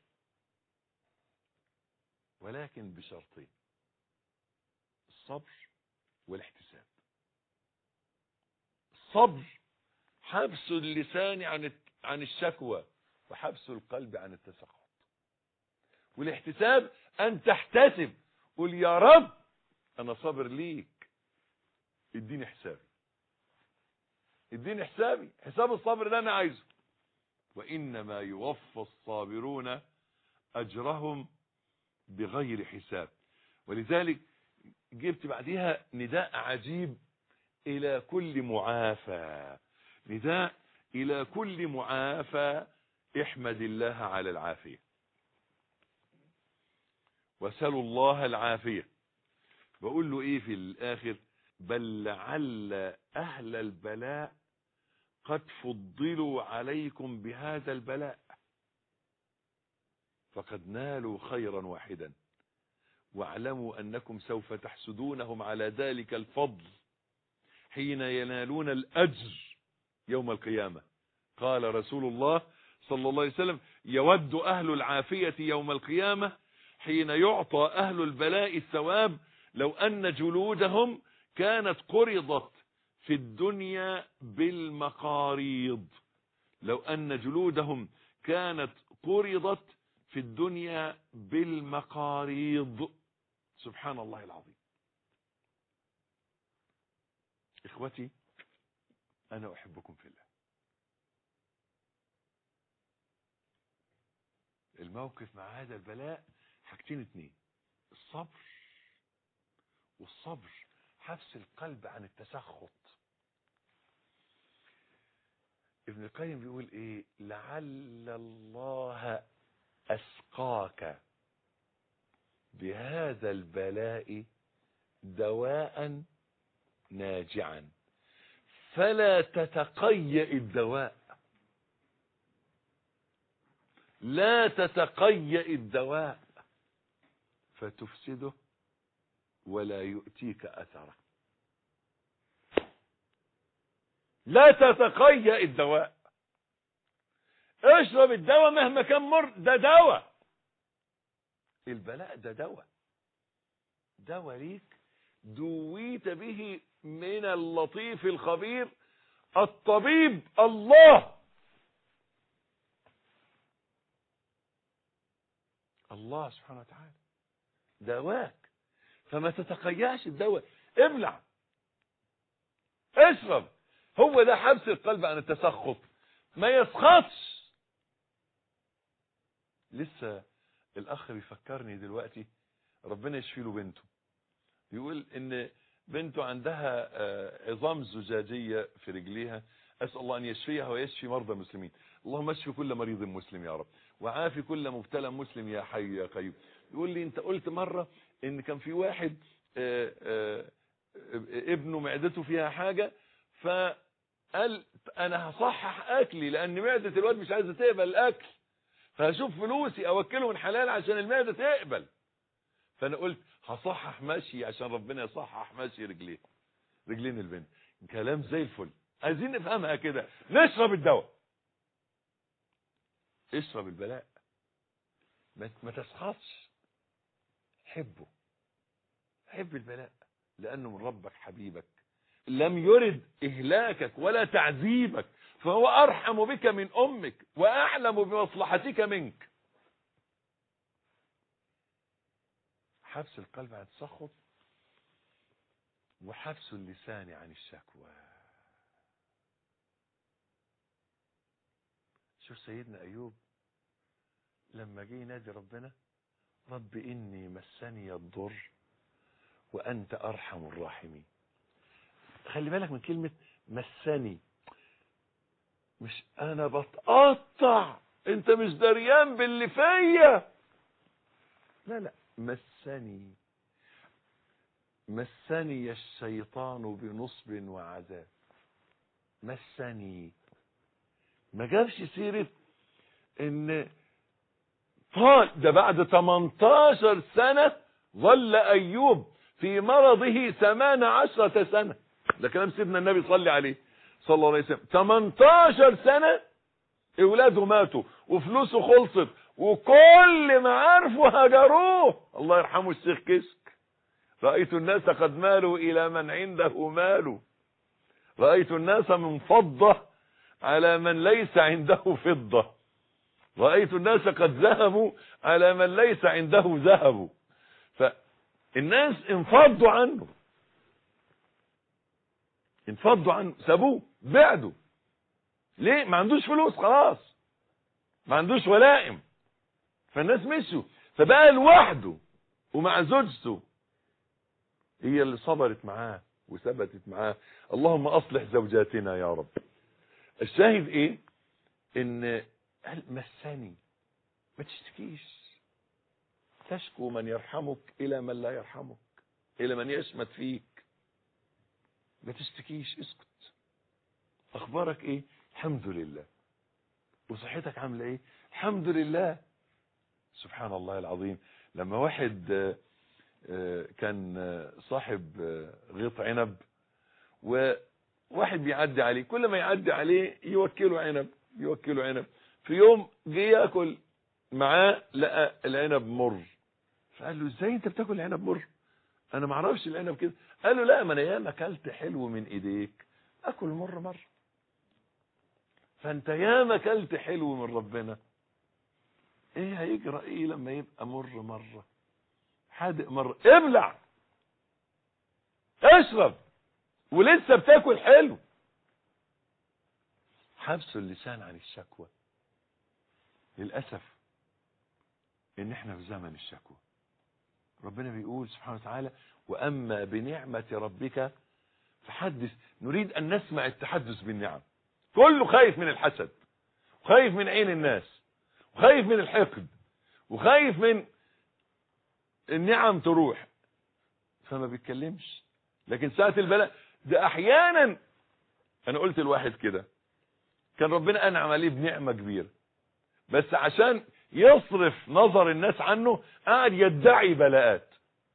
ولكن بشرطين: الصبر والاحتساب. الصبر حبس اللسان عن الشكوى وحبس القلب عن التسخط. والاحتساب أن تحتسب، قل يا رب أنا صابر ليك، اديني حسابي، اديني حسابي، حساب الصبر اللي أنا عايزه. وإنما يوفى الصابرون أجرهم بغير حساب. ولذلك جبت بعديها نداء عجيب إلى كل معافى، نداء إلى كل معافى احمد الله على العافية وسلوا الله العافية. بقول له ايه في الآخر؟ بل لعل أهل البلاء قد فضلوا عليكم بهذا البلاء فقد نالوا خيرا واحدا، واعلموا أنكم سوف تحسدونهم على ذلك الفضل حين ينالون الأجر يوم القيامة. قال رسول الله صلى الله عليه وسلم: يود أهل العافية يوم القيامة حين يعطى أهل البلاء الثواب لو أن جلودهم كانت قرضت في الدنيا بالمقاريض، لو أن جلودهم كانت قرضت في الدنيا بالمقاريض. سبحان الله العظيم. إخوتي أنا أحبكم في الله. الموقف مع هذا البلاء حاجتين اتنين: الصبر، والصبر حبس القلب عن التسخط. ابن القيم بيقول ايه؟ لعل الله أسقاك بهذا البلاء دواء ناجعا فلا تتقيأ الدواء، لا تتقيأ الدواء فتفسده ولا يؤتيك أثره. لا تتقيأ الدواء، اشرب الدواء مهما كان مر، ده دواء. البلاء ده دواء، دواء ليك دويت به من اللطيف الخبير الطبيب الله. الله سبحانه وتعالى دواك، فما تتقيأش الدواء، ابلع، اشرب. هو ده حبس القلب عن التسخط، ما يسخطش. لسه الأخ بيفكرني دلوقتي، ربنا يشفي له بنته، يقول إن بنته عندها عظام زجاجية في رجليها، أسأل الله أن يشفيها ويشفي مرضى المسلمين. اللهم اشفي كل مريض مسلم يا رب، وعافي كل مبتلى مسلم يا حي يا قيوم. يقول لي أنت قلت مرة إن كان في واحد ابنه معدته فيها حاجة، فقال أنا هصحح أكلي لأن معدة الواد مش عايزة تقبل الأكل، فهشوف فلوسي أوكله من حلال عشان المعدة تقبل. فأنا قلت هصحح ماشي عشان ربنا يصحح ماشي رجلين البنت. كلام زي الفل، عايزين نفهمها كده. نشرب الدواء، اشرب البلاء، ما تسخطش، حبه، حب البلاء لأنه من ربك حبيبك، لم يرد إهلاكك ولا تعذيبك، فهو أرحم بك من أمك وأعلم بمصلحتك منك. حبس القلب عن التسخط، وحبس اللسان عن الشكوى. شوف سيدنا أيوب لما جه ينادي ربنا: رب إني مسني الضر وأنت أرحم الراحمين. خلي بالك من كلمة مسني، مش أنا بتقطع، أنت مش دريان باللي فيا، لا مسني الشيطان بنصب وعذاب. مسني، ما جابش سيرة ان ده بعد 18 سنة ظل ايوب في مرضه 18 سنة. ده كلام سيدنا النبي صلى عليه صلى الله عليه وسلم. 18 سنة اولاده ماتوا وفلوسه خلصت وكل معارفه هجروه. الله يرحمه الشيخ كشك: رأيت الناس قد مالوا إلى من عنده مال، رأيت الناس من فضة على من ليس عنده فضة، رأيت الناس قد ذهبوا على من ليس عنده ذهب. فالناس انفضوا عنه، سابوه، بعدوا. ليه؟ ما عندوش فلوس، خلاص ما عندوش ولائم، فالناس مشوا، فبقى لوحده ومع زوجته هي اللي صبرت معاه وثبتت معاه. اللهم اصلح زوجاتنا يا رب. الشاهد ايه؟ ان مسني، ما تشتكيش. تشكو من يرحمك الى من لا يرحمك، الى من يشمت فيك. ما تشتكيش، اسكت. اخبارك ايه؟ الحمد لله. وصحتك عامله ايه؟ الحمد لله. سبحان الله العظيم. لما واحد كان صاحب غيط عنب، وواحد بيعدي عليه، كل ما يعدي عليه يوكله عنب يوكله عنب. في يوم جه ياكل معاه لقى العنب مر، فقال له ازاي انت بتاكل العنب مر؟ انا ما اعرفش العنب كده. قال له لا، ما انا ياما اكلت حلو من ايديك، اكل مر مره. فانت ياما اكلت حلو من ربنا، ايه هيجرى ايه لما يبقى مر مره، حادق مره؟ ابلع، اشرب، ولسه بتاكل حلو. حبس اللسان عن الشكوى. للاسف ان احنا في زمن الشكوى. ربنا بيقول سبحانه وتعالى: واما بنعمة ربك فحدث. نريد ان نسمع التحدث بالنعم. كله خايف من الحسد، وخايف من عين الناس، وخايف من الحقد، وخايف من النعم تروح، فما بيتكلمش. لكن ساعة البلاء ده احيانا، انا قلت الواحد كده، كان ربنا انعم عليه بنعمة كبيرة، بس عشان يصرف نظر الناس عنه قاعد يدعي بلاءات،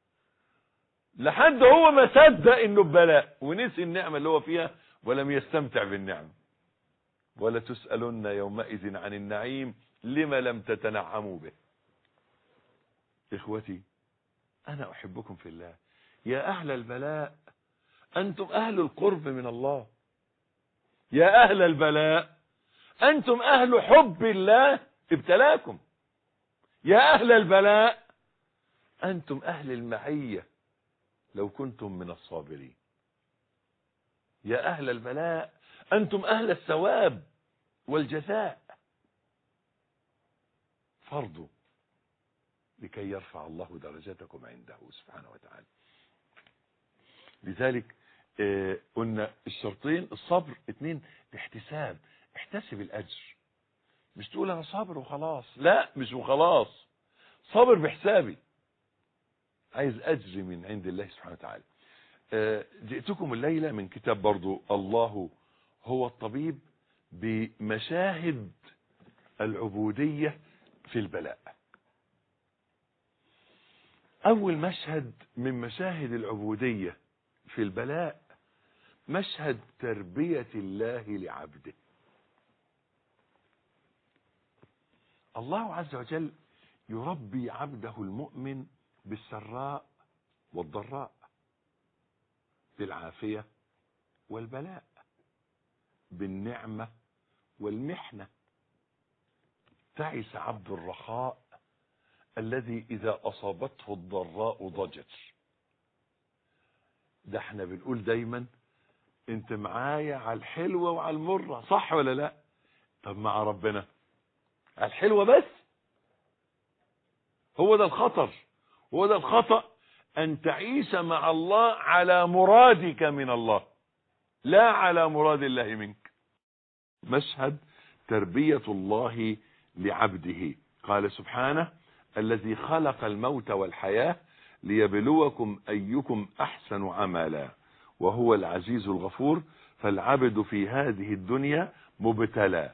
لحد هو ما صدق انه ببلاء ونسي النعمة اللي هو فيها ولم يستمتع بالنعمة. ولا تسألن يومئذ عن النعيم لما لم تتنعموا به. إخوتي، أنا أحبكم في الله. يا أهل البلاء، أنتم أهل القرب من الله. يا أهل البلاء، أنتم أهل حب الله ابتلاكم. يا أهل البلاء، أنتم أهل المعية لو كنتم من الصابرين. يا أهل البلاء، أنتم أهل الثواب والجزاء. فرضوا لكي يرفع الله درجاتكم عنده سبحانه وتعالى. لذلك قلنا الشرطين: الصبر، 2 الاحتساب. احتسب الأجر، مش تقول أنا صابر وخلاص. لا، مش وخلاص، صابر بحسابي، عايز أجر من عند الله سبحانه وتعالى. جئتكم الليلة من كتاب برضو الله هو الطبيب، بمشاهد العبودية في البلاء. أول مشهد من مشاهد العبودية في البلاء مشهد تربية الله لعبده. الله عز وجل يربي عبده المؤمن بالسراء والضراء، بالعافية والبلاء، بالنعمة والمحنة. تعس عبد الرخاء الذي إذا أصابته الضراء ضجر. ده احنا بنقول دايما انت معايا على الحلوة وعلى المرة، صح ولا لا؟ طب مع ربنا على الحلوة بس؟ هو ده الخطر، هو ده الخطأ، أن تعيش مع الله على مرادك من الله، لا على مراد الله منك. مشهد تربية الله لعبده. قال سبحانه: الذي خلق الموت والحياة ليبلوكم أيكم أحسن عملا وهو العزيز الغفور. فالعبد في هذه الدنيا مبتلى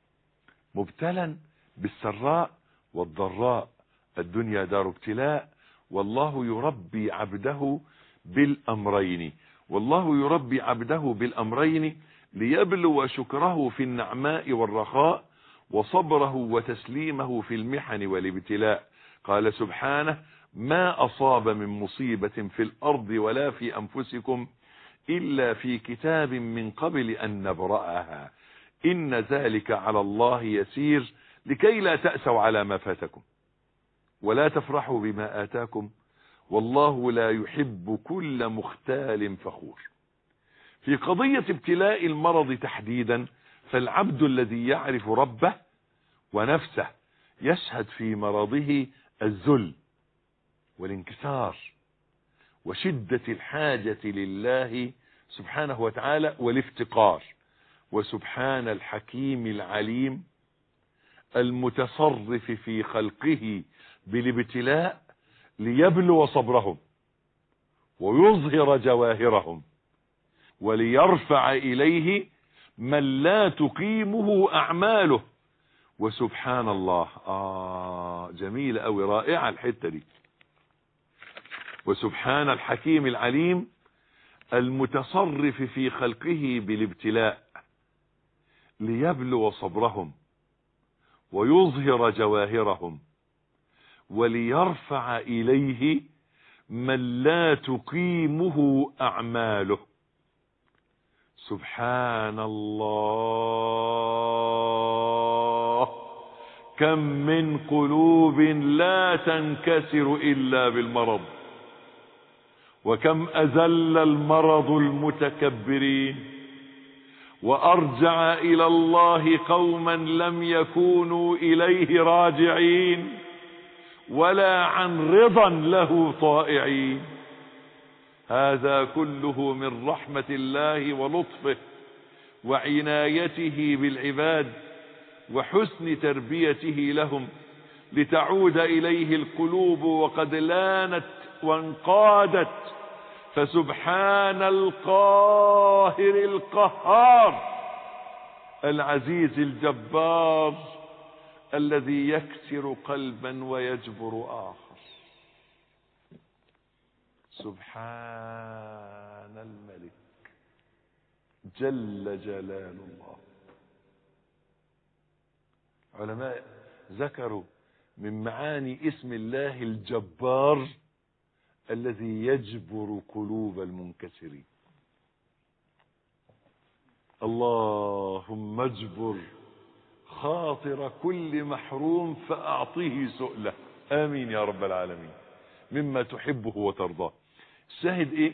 بالسراء والضراء. الدنيا دار ابتلاء، والله يربي عبده بالأمرين. والله يربي عبده بالأمرين ليبلو شكره في النعماء والرخاء، وصبره وتسليمه في المحن والابتلاء. قال سبحانه: ما أصاب من مصيبة في الأرض ولا في أنفسكم إلا في كتاب من قبل أن نبرأها إن ذلك على الله يسير لكي لا تأسوا على ما فاتكم ولا تفرحوا بما آتاكم والله لا يحب كل مختال فخور. في قضية ابتلاء المرض تحديدا، فالعبد الذي يعرف ربه ونفسه يشهد في مرضه الذل والانكسار وشدة الحاجة لله سبحانه وتعالى والافتقار. وسبحان الحكيم العليم المتصرف في خلقه بالابتلاء ليبلو صبرهم ويظهر جواهرهم وليرفع إليه من لا تقيمه أعماله. وسبحان الله، جميلة أوي، رائعة الحتة دي. وسبحان الحكيم العليم المتصرف في خلقه بالابتلاء ليبلو صبرهم ويظهر جواهرهم وليرفع إليه من لا تقيمه أعماله. سبحان الله، كم من قلوب لا تنكسر إلا بالمرض، وكم أذل المرض المتكبرين وأرجع إلى الله قوما لم يكونوا إليه راجعين ولا عن رضا له طائعين. هذا كله من رحمة الله ولطفه وعنايته بالعباد وحسن تربيته لهم لتعود إليه القلوب وقد لانت وانقادت. فسبحان القاهر القهار العزيز الجبار الذي يكسر قلبا ويجبر آخر. سبحان الملك جل جلال الله. علماء ذكروا من معاني اسم الله الجبار الذي يجبر قلوب المنكسرين. اللهم اجبر خاطر كل محروم فأعطيه سؤله، آمين يا رب العالمين، مما تحبه وترضاه. الشاهد ايه؟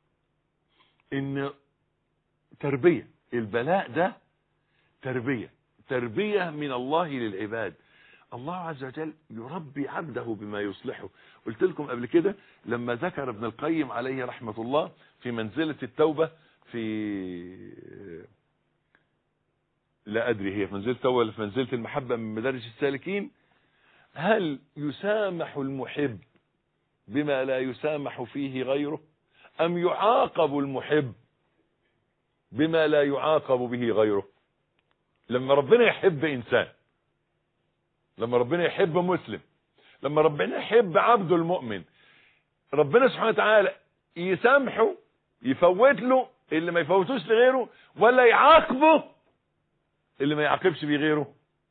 ان تربية البلاء ده تربية من الله للعباد. الله عز وجل يربي عبده بما يصلحه. قلت لكم قبل كده لما ذكر ابن القيم عليه رحمة الله في منزلة التوبة، في لا أدري هي في منزلة التوبة ولا في منزلة المحبة من مدارج السالكين، هل يسامح المحب بما لا يسامح فيه غيره، أم يعاقب المحب بما لا يعاقب به غيره؟ لما ربنا يحب إنسان، لما ربنا يحب مسلم، لما ربنا يحب عبده المؤمن، ربنا سبحانه وتعالى يسامحه، يفوت له اللي ما يفوتوش لغيره، ولا يعاقبه اللي ما يعاقبش بيه غيره؟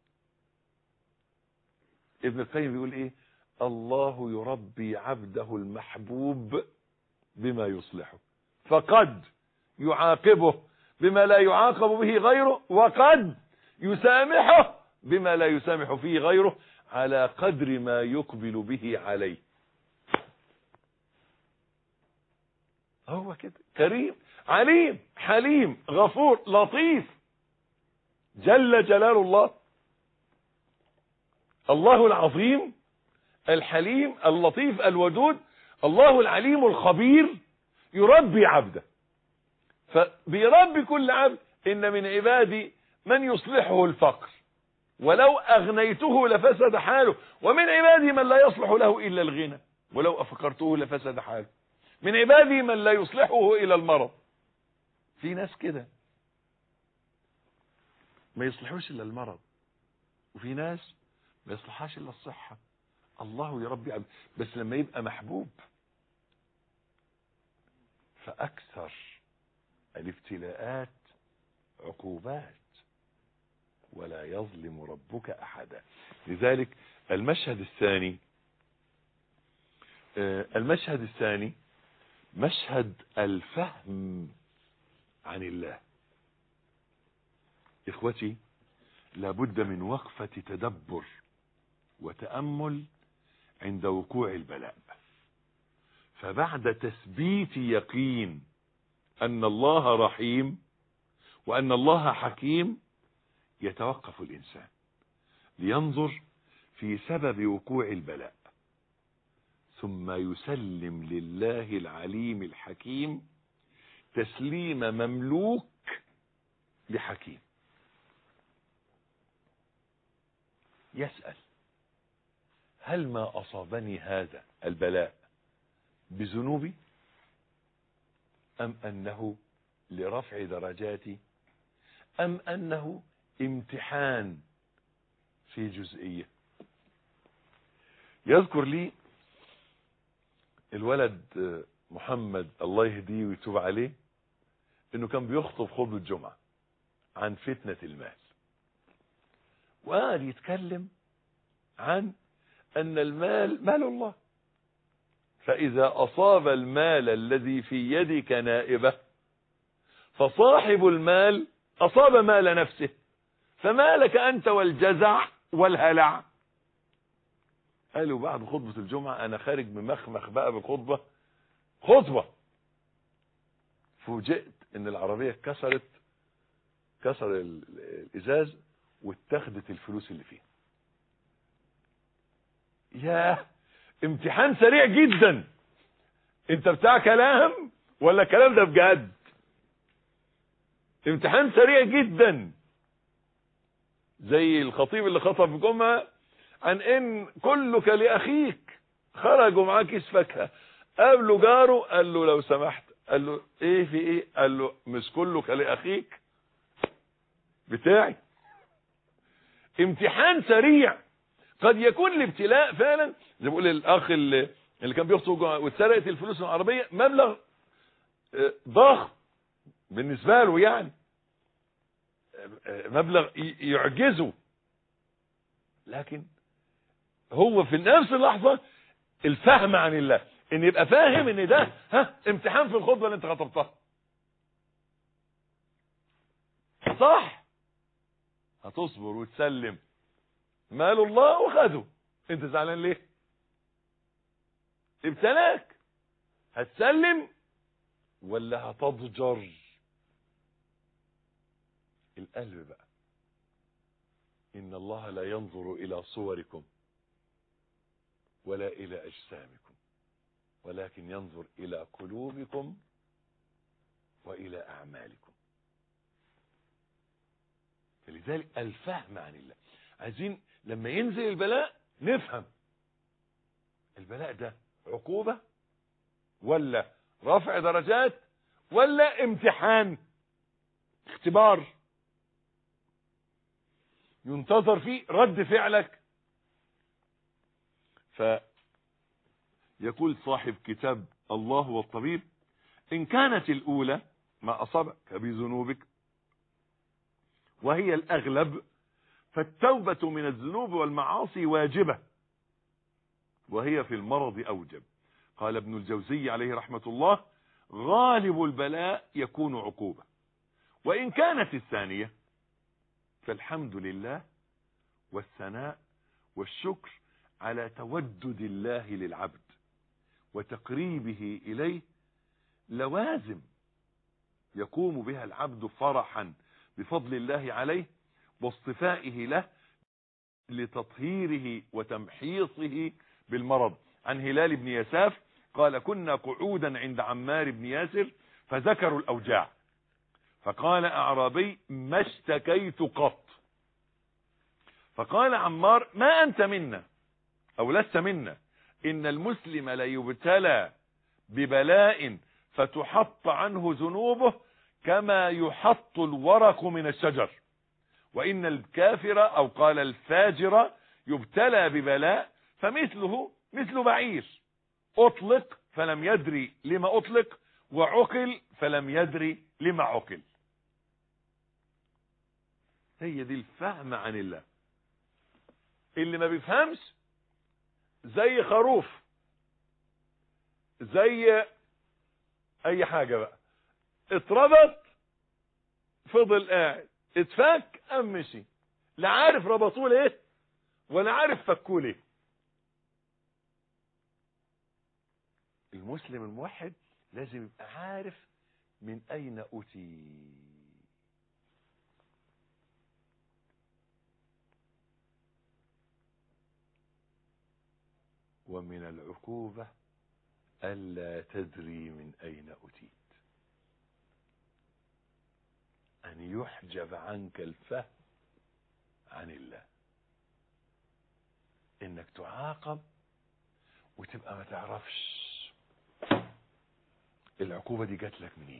ابن القيم بيقول ايه؟ الله يربي عبده المحبوب بما يصلحه، فقد يعاقبه بما لا يعاقب به غيره، وقد يسامحه بما لا يسامح فيه غيره على قدر ما يقبل به عليه. هو كده كريم عليم حليم غفور لطيف جل جلال الله. الله العظيم الحليم اللطيف الودود، الله العليم الخبير يربي عبده، فبيربي كل عبد. إن من عبادي من يصلحه الفقر ولو أغنيته لفسد حاله، ومن عبادي من لا يصلح له إلا الغنى ولو أفقرته لفسد حاله، من عبادي من لا يصلحه إلا المرض. في ناس كده ما يصلحوش إلا المرض، وفي ناس ما يصلحهاش إلا الصحة. الله يربي عبد، بس لما يبقى محبوب فأكثر الابتلاءات عقوبات ولا يظلم ربك أحدا. لذلك المشهد الثاني مشهد الفهم عن الله. إخوتي، لابد من وقفة تدبر وتأمل عند وقوع البلاء، فبعد تثبيت يقين أن الله رحيم وأن الله حكيم يتوقف الإنسان لينظر في سبب وقوع البلاء. ثم يسلم لله العليم الحكيم تسليم مملوك لحكيم. يسأل: هل ما أصابني هذا البلاء بذنوبي أم أنه لرفع درجاتي أم أنه امتحان في جزئية؟ يذكر لي الولد محمد الله يهديه ويتوب عليه انه كان بيخطب خطبة جمعة عن فتنة المال، وقال يتكلم عن ان المال مال الله، فاذا اصاب المال الذي في يدك نائبة فصاحب المال اصاب مال نفسه، فما لك انت والجزع والهلع. قالوا بعد خطبة الجمعة انا خارج ممخمخ بقى بخطبة فوجئت ان العربية كسر الازاز واتخذت الفلوس اللي فيه. ياه، امتحان سريع جدا. انت بتاع كلام ولا الكلام ده بجد؟ امتحان سريع جدا، زي الخطيب اللي خطب في جمعة عن ان كلك لاخيك، خرجوا معاه كيس فاكهه، قابله جاره قال له لو سمحت، قال له ايه في ايه؟ قال له مش كلك لاخيك بتاعي. امتحان سريع. قد يكون الابتلاء فعلا زي ما بقول الاخ اللي كان بيخطب واتسرقت الفلوس من العربيه، مبلغ ضخم بالنسبه له، يعني مبلغ يعجزه، لكن هو في نفس اللحظه الفهم عن الله، ان يبقى فاهم ان ده امتحان في الخطبه اللي انت خطبتها. صح، هتصبر وتسلم، مال الله وخده، انت زعلان ليه؟ ابتلاك، هتسلم ولا هتضجر؟ القلب بقى، ان الله لا ينظر الى صوركم ولا الى اجسامكم ولكن ينظر الى قلوبكم والى اعمالكم. فلذلك الفهم عن الله، عايزين لما ينزل البلاء نفهم البلاء ده عقوبة ولا رفع درجات ولا امتحان، اختبار ينتظر فيه رد فعلك. فيقول صاحب كتاب الله والطبيب: إن كانت الأولى ما أصابك بذنوبك وهي الأغلب، فالتوبة من الذنوب والمعاصي واجبة، وهي في المرض أوجب. قال ابن الجوزي عليه رحمة الله: غالب البلاء يكون عقوبة. وإن كانت الثانية فالحمد لله والثناء والشكر على تودد الله للعبد وتقريبه إليه، لوازم يقوم بها العبد فرحا بفضل الله عليه واصطفائه له لتطهيره وتمحيصه بالمرض. عن هلال بن يساف قال: كنا قعودا عند عمار بن ياسر فذكروا الأوجاع، فقال أعرابي: ما اشتكيت قط. فقال عمار: ما أنت منا أو لست منا، إن المسلم لا يبتلى ببلاء فتحط عنه ذنوبه كما يحط الورق من الشجر، وإن الكافر أو قال الفاجر يبتلى ببلاء فمثله مثل بعير أطلق فلم يدري لما أطلق وعقل فلم يدري لما عقل. هي دي الفهم عن الله. اللي ما بيفهمش زي خروف، زي اي حاجة بقى، اتربط فضل قاعد، اتفك قام مشي، لا عارف ربطوه ليه ولا عارف فكوه ليه. المسلم الموحد لازم يبقى عارف من اين اتي. ومن العقوبة ألا تدري من أين أتيت، أن يحجب عنك الفهم عن الله، إنك تعاقب وتبقى ما تعرفش العقوبة دي جات لك منين،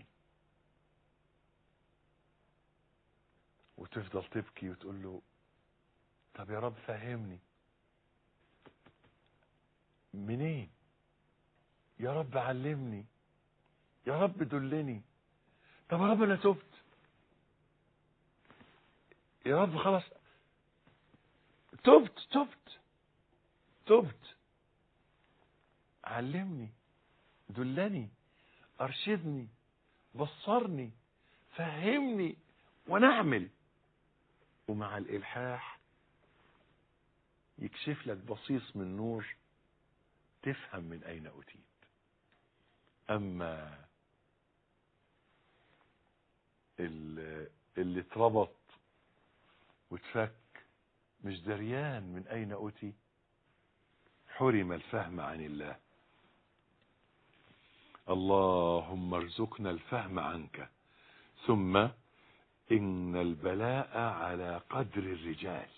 وتفضل تبكي وتقول له طب يا رب فهمني، منين يا رب علمني، يا رب دلني، طب يا رب انا تبت، يا رب خلاص تبت علمني دلني ارشدني بصرني فهمني ونعمل. ومع الإلحاح يكشف لك بصيص من نور تفهم من أين أتيت. أما اللي اتربط واتفك مش دريان من أين أتي، حرم الفهم عن الله. اللهم ارزقنا الفهم عنك. ثم إن البلاء على قدر الرجال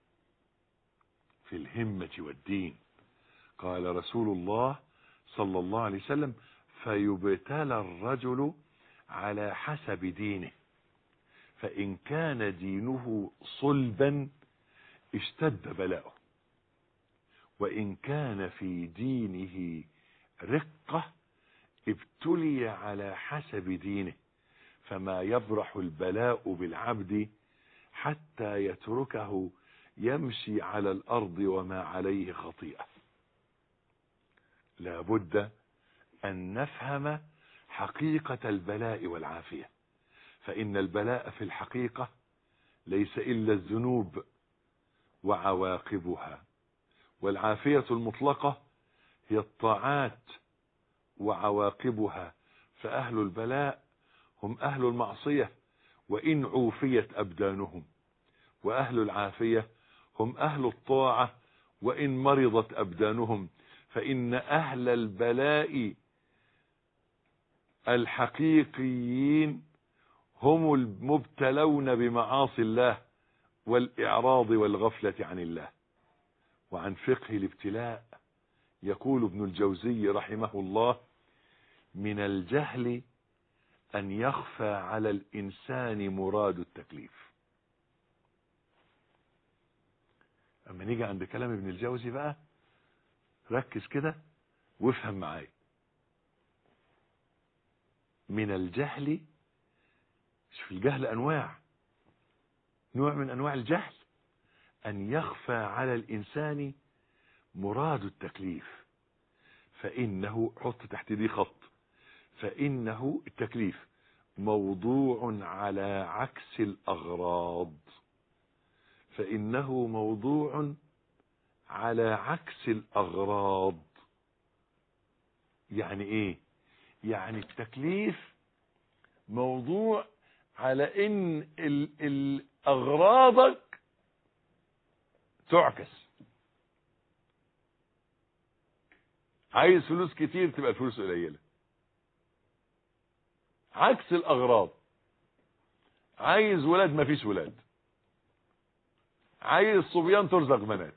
في الهمة والدين. قال رسول الله صلى الله عليه وسلم فيبتلى الرجل على حسب دينه، فإن كان دينه صلبا اشتد بلاؤه، وإن كان في دينه رقة ابتلي على حسب دينه، فما يبرح البلاء بالعبد حتى يتركه يمشي على الأرض وما عليه خطيئة. لا بد أن نفهم حقيقة البلاء والعافية، فإن البلاء في الحقيقة ليس إلا الذنوب وعواقبها، والعافية المطلقة هي الطاعات وعواقبها. فأهل البلاء هم أهل المعصية وإن عوفيت أبدانهم، وأهل العافية هم أهل الطاعة وإن مرضت أبدانهم. فإن أهل البلاء الحقيقيين هم المبتلون بمعاصي الله والإعراض والغفلة عن الله. وعن فقه الابتلاء يقول ابن الجوزي رحمه الله: من الجهل أن يخفى على الإنسان مراد التكليف. أما نيجي عند كلام ابن الجوزي بقى ركز كده وافهم معايا. من الجهل، شوف الجهل أنواع، نوع من أنواع الجهل أن يخفى على الإنسان مراد التكليف، فإنه، حط تحت دي خط، فإنه التكليف موضوع على عكس الأغراض. فإنه موضوع على عكس الأغراض. يعني إيه؟ يعني التكليف موضوع على إن أغراضك تعكس. عايز فلوس كتير تبقى الفلوس قليلة، عكس الأغراض. عايز ولاد ما فيش ولاد، عايز صبيان ترزق بنات.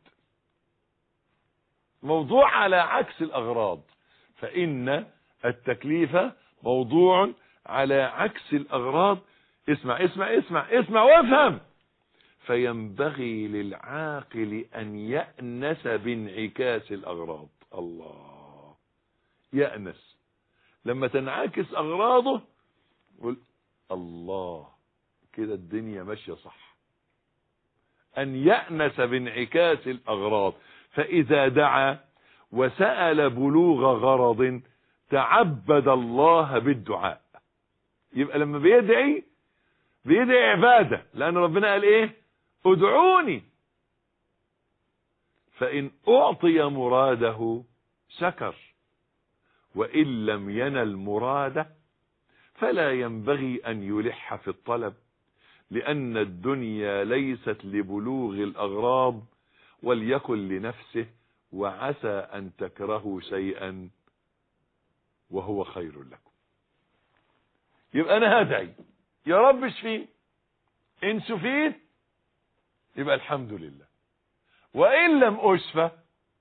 موضوع على عكس الأغراض. فإن التكليف موضوع على عكس الأغراض. اسمع اسمع اسمع اسمع وافهم. فينبغي للعاقل أن يأنس بانعكاس الأغراض. الله، يأنس لما تنعكس أغراضه، قل الله كده الدنيا ماشية صح. أن يأنس بانعكاس الأغراض. فإذا دعا وسأل بلوغ غرض تعبد الله بالدعاء. يبقى لما بيدعي عبادة، لأن ربنا قال إيه؟ ادعوني. فإن أعطي مراده شكر، وإن لم ينل مراده فلا ينبغي أن يلح في الطلب، لأن الدنيا ليست لبلوغ الأغراض، وليكن لنفسه وعسى أن تكرهوا شيئا وهو خير لكم. يبقى أنا هدعي يا رب اشفيني، إن شفيت يبقى الحمد لله، وإن لم أشفى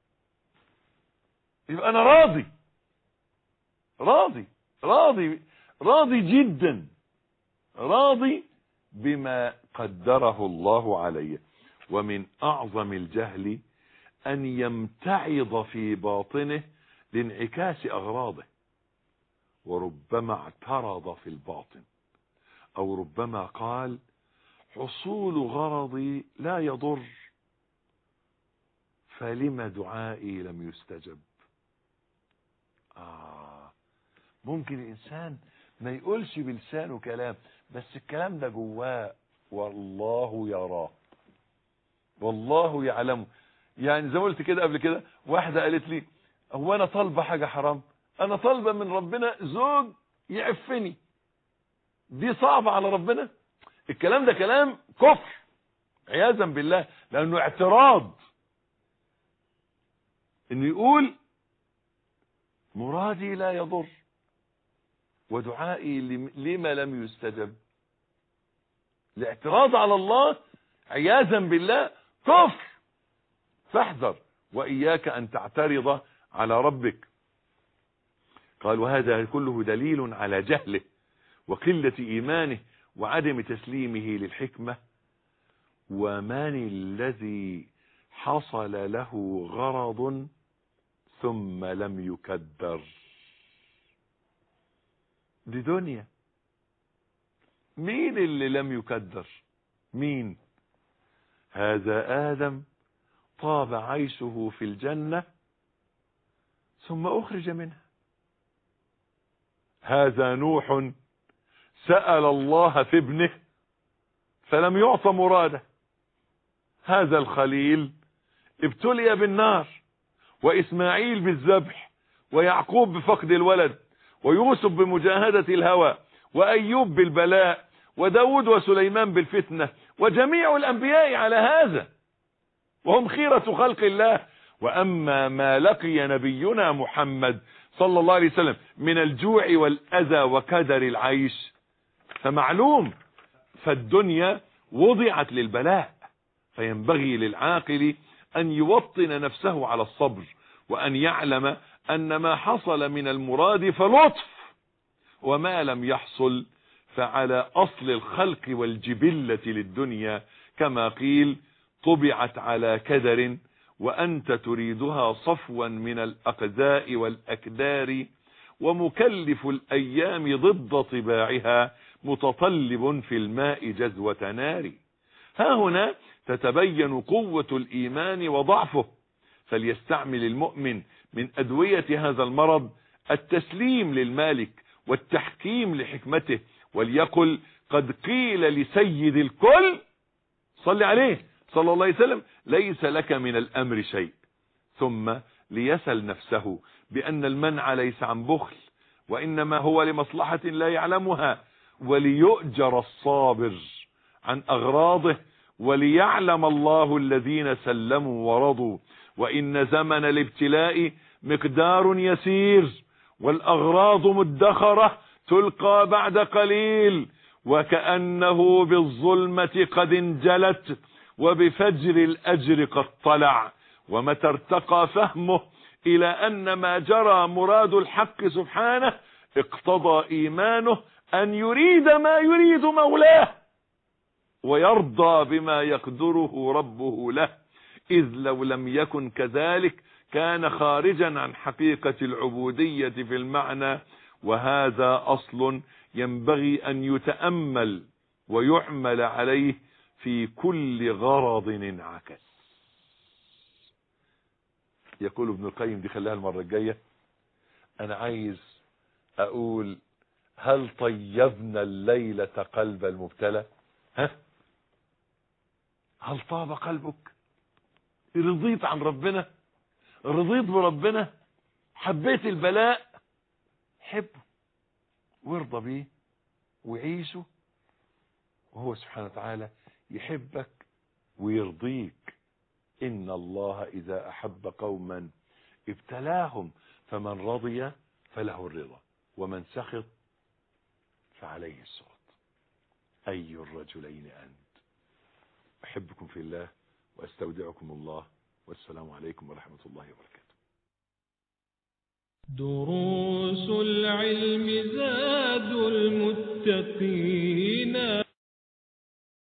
يبقى أنا راضي راضي راضي راضي جدا، راضي بما قدره الله علي. ومن أعظم الجهل أن يمتعض في باطنه لانعكاس أغراضه، وربما اعترض في الباطن، أو ربما قال حصول غرضي لا يضر، فلم دعائي لم يستجب. ممكن الإنسان ما يقولش بلسانه كلام، بس الكلام ده جواه والله يراه والله يعلمه. يعني زي ما قلت كده قبل كده، واحدة قالت لي هو أنا طالبة حاجة حرام؟ أنا طالبة من ربنا زوج يعفني، دي صعبة على ربنا؟ الكلام ده كلام كفر عياذا بالله، لأنه اعتراض. إنه يقول مرادي لا يضر ودعائي لما لم يستجب، الاعتراض على الله عياذا بالله كفر. فاحذر وإياك أن تعترض على ربك. قال وهذا كله دليل على جهله وقلة إيمانه وعدم تسليمه للحكمة. ومن الذي حصل له غرض ثم لم يكدر؟ دي دنيا. مين اللي لم يكدر؟ مين؟ هذا آدم طاب عيشه في الجنة ثم أخرج منها. هذا نوح سأل الله في ابنه فلم يعط مراده. هذا الخليل ابتلي بالنار، وإسماعيل بالذبح، ويعقوب بفقد الولد، ويوسف بمجاهدة الهوى، وأيوب بالبلاء، وداود وسليمان بالفتنة، وجميع الأنبياء على هذا، وهم خيرة خلق الله. وأما ما لقي نبينا محمد صلى الله عليه وسلم من الجوع والأذى وكدر العيش فمعلوم. فالدنيا وضعت للبلاء، فينبغي للعاقل أن يوطن نفسه على الصبر، وأن يعلم أن ما حصل من المراد فلطف، وما لم يحصل فعلى أصل الخلق والجبلة للدنيا، كما قيل طبعت على كدر وأنت تريدها صفوا من الأقذاء والأكدار، ومكلف الأيام ضد طباعها متطلب في الماء جذوة نار. ها هنا تتبين قوة الإيمان وضعفه، فليستعمل المؤمن من أدوية هذا المرض التسليم للمالك والتحكيم لحكمته، وليقل قد قيل لسيد الكل صلي عليه صلى الله عليه وسلم ليس لك من الأمر شيء. ثم ليسل نفسه بأن المنع ليس عن بخل، وإنما هو لمصلحة لا يعلمها، وليؤجر الصابر عن أغراضه، وليعلم الله الذين سلموا ورضوا، وإن زمن الابتلاء مقدار يسير، والأغراض مدخرة تلقى بعد قليل، وكأنه بالظلمة قد انجلت، وبفجر الأجر قد طلع. ومتى ارتقى فهمه إلى أن ما جرى مراد الحق سبحانه، اقتضى إيمانه أن يريد ما يريد مولاه، ويرضى بما يقدره ربه له، إذ لو لم يكن كذلك كان خارجا عن حقيقة العبودية في المعنى. وهذا أصل ينبغي أن يتأمل ويعمل عليه في كل غرض انعكس. يقول ابن القيم، دي خليها المرة الجاية، أنا عايز أقول هل طيبنا الليلة قلب المبتلى؟ هل طاب قلبك؟ رضيت عن ربنا؟ رضيت بربنا؟ حبيت البلاء؟ حبه وارضى بيه وعيشه، وهو سبحانه وتعالى يحبك ويرضيك إن الله إذا أحب قوما ابتلاهم، فمن رضي فله الرضا ومن سخط فعليه السخط. أي الرجلين أنت؟ أحبكم في الله وأستودعكم الله، والسلام عليكم ورحمة الله وبركاته. دروس العلم زاد المتقين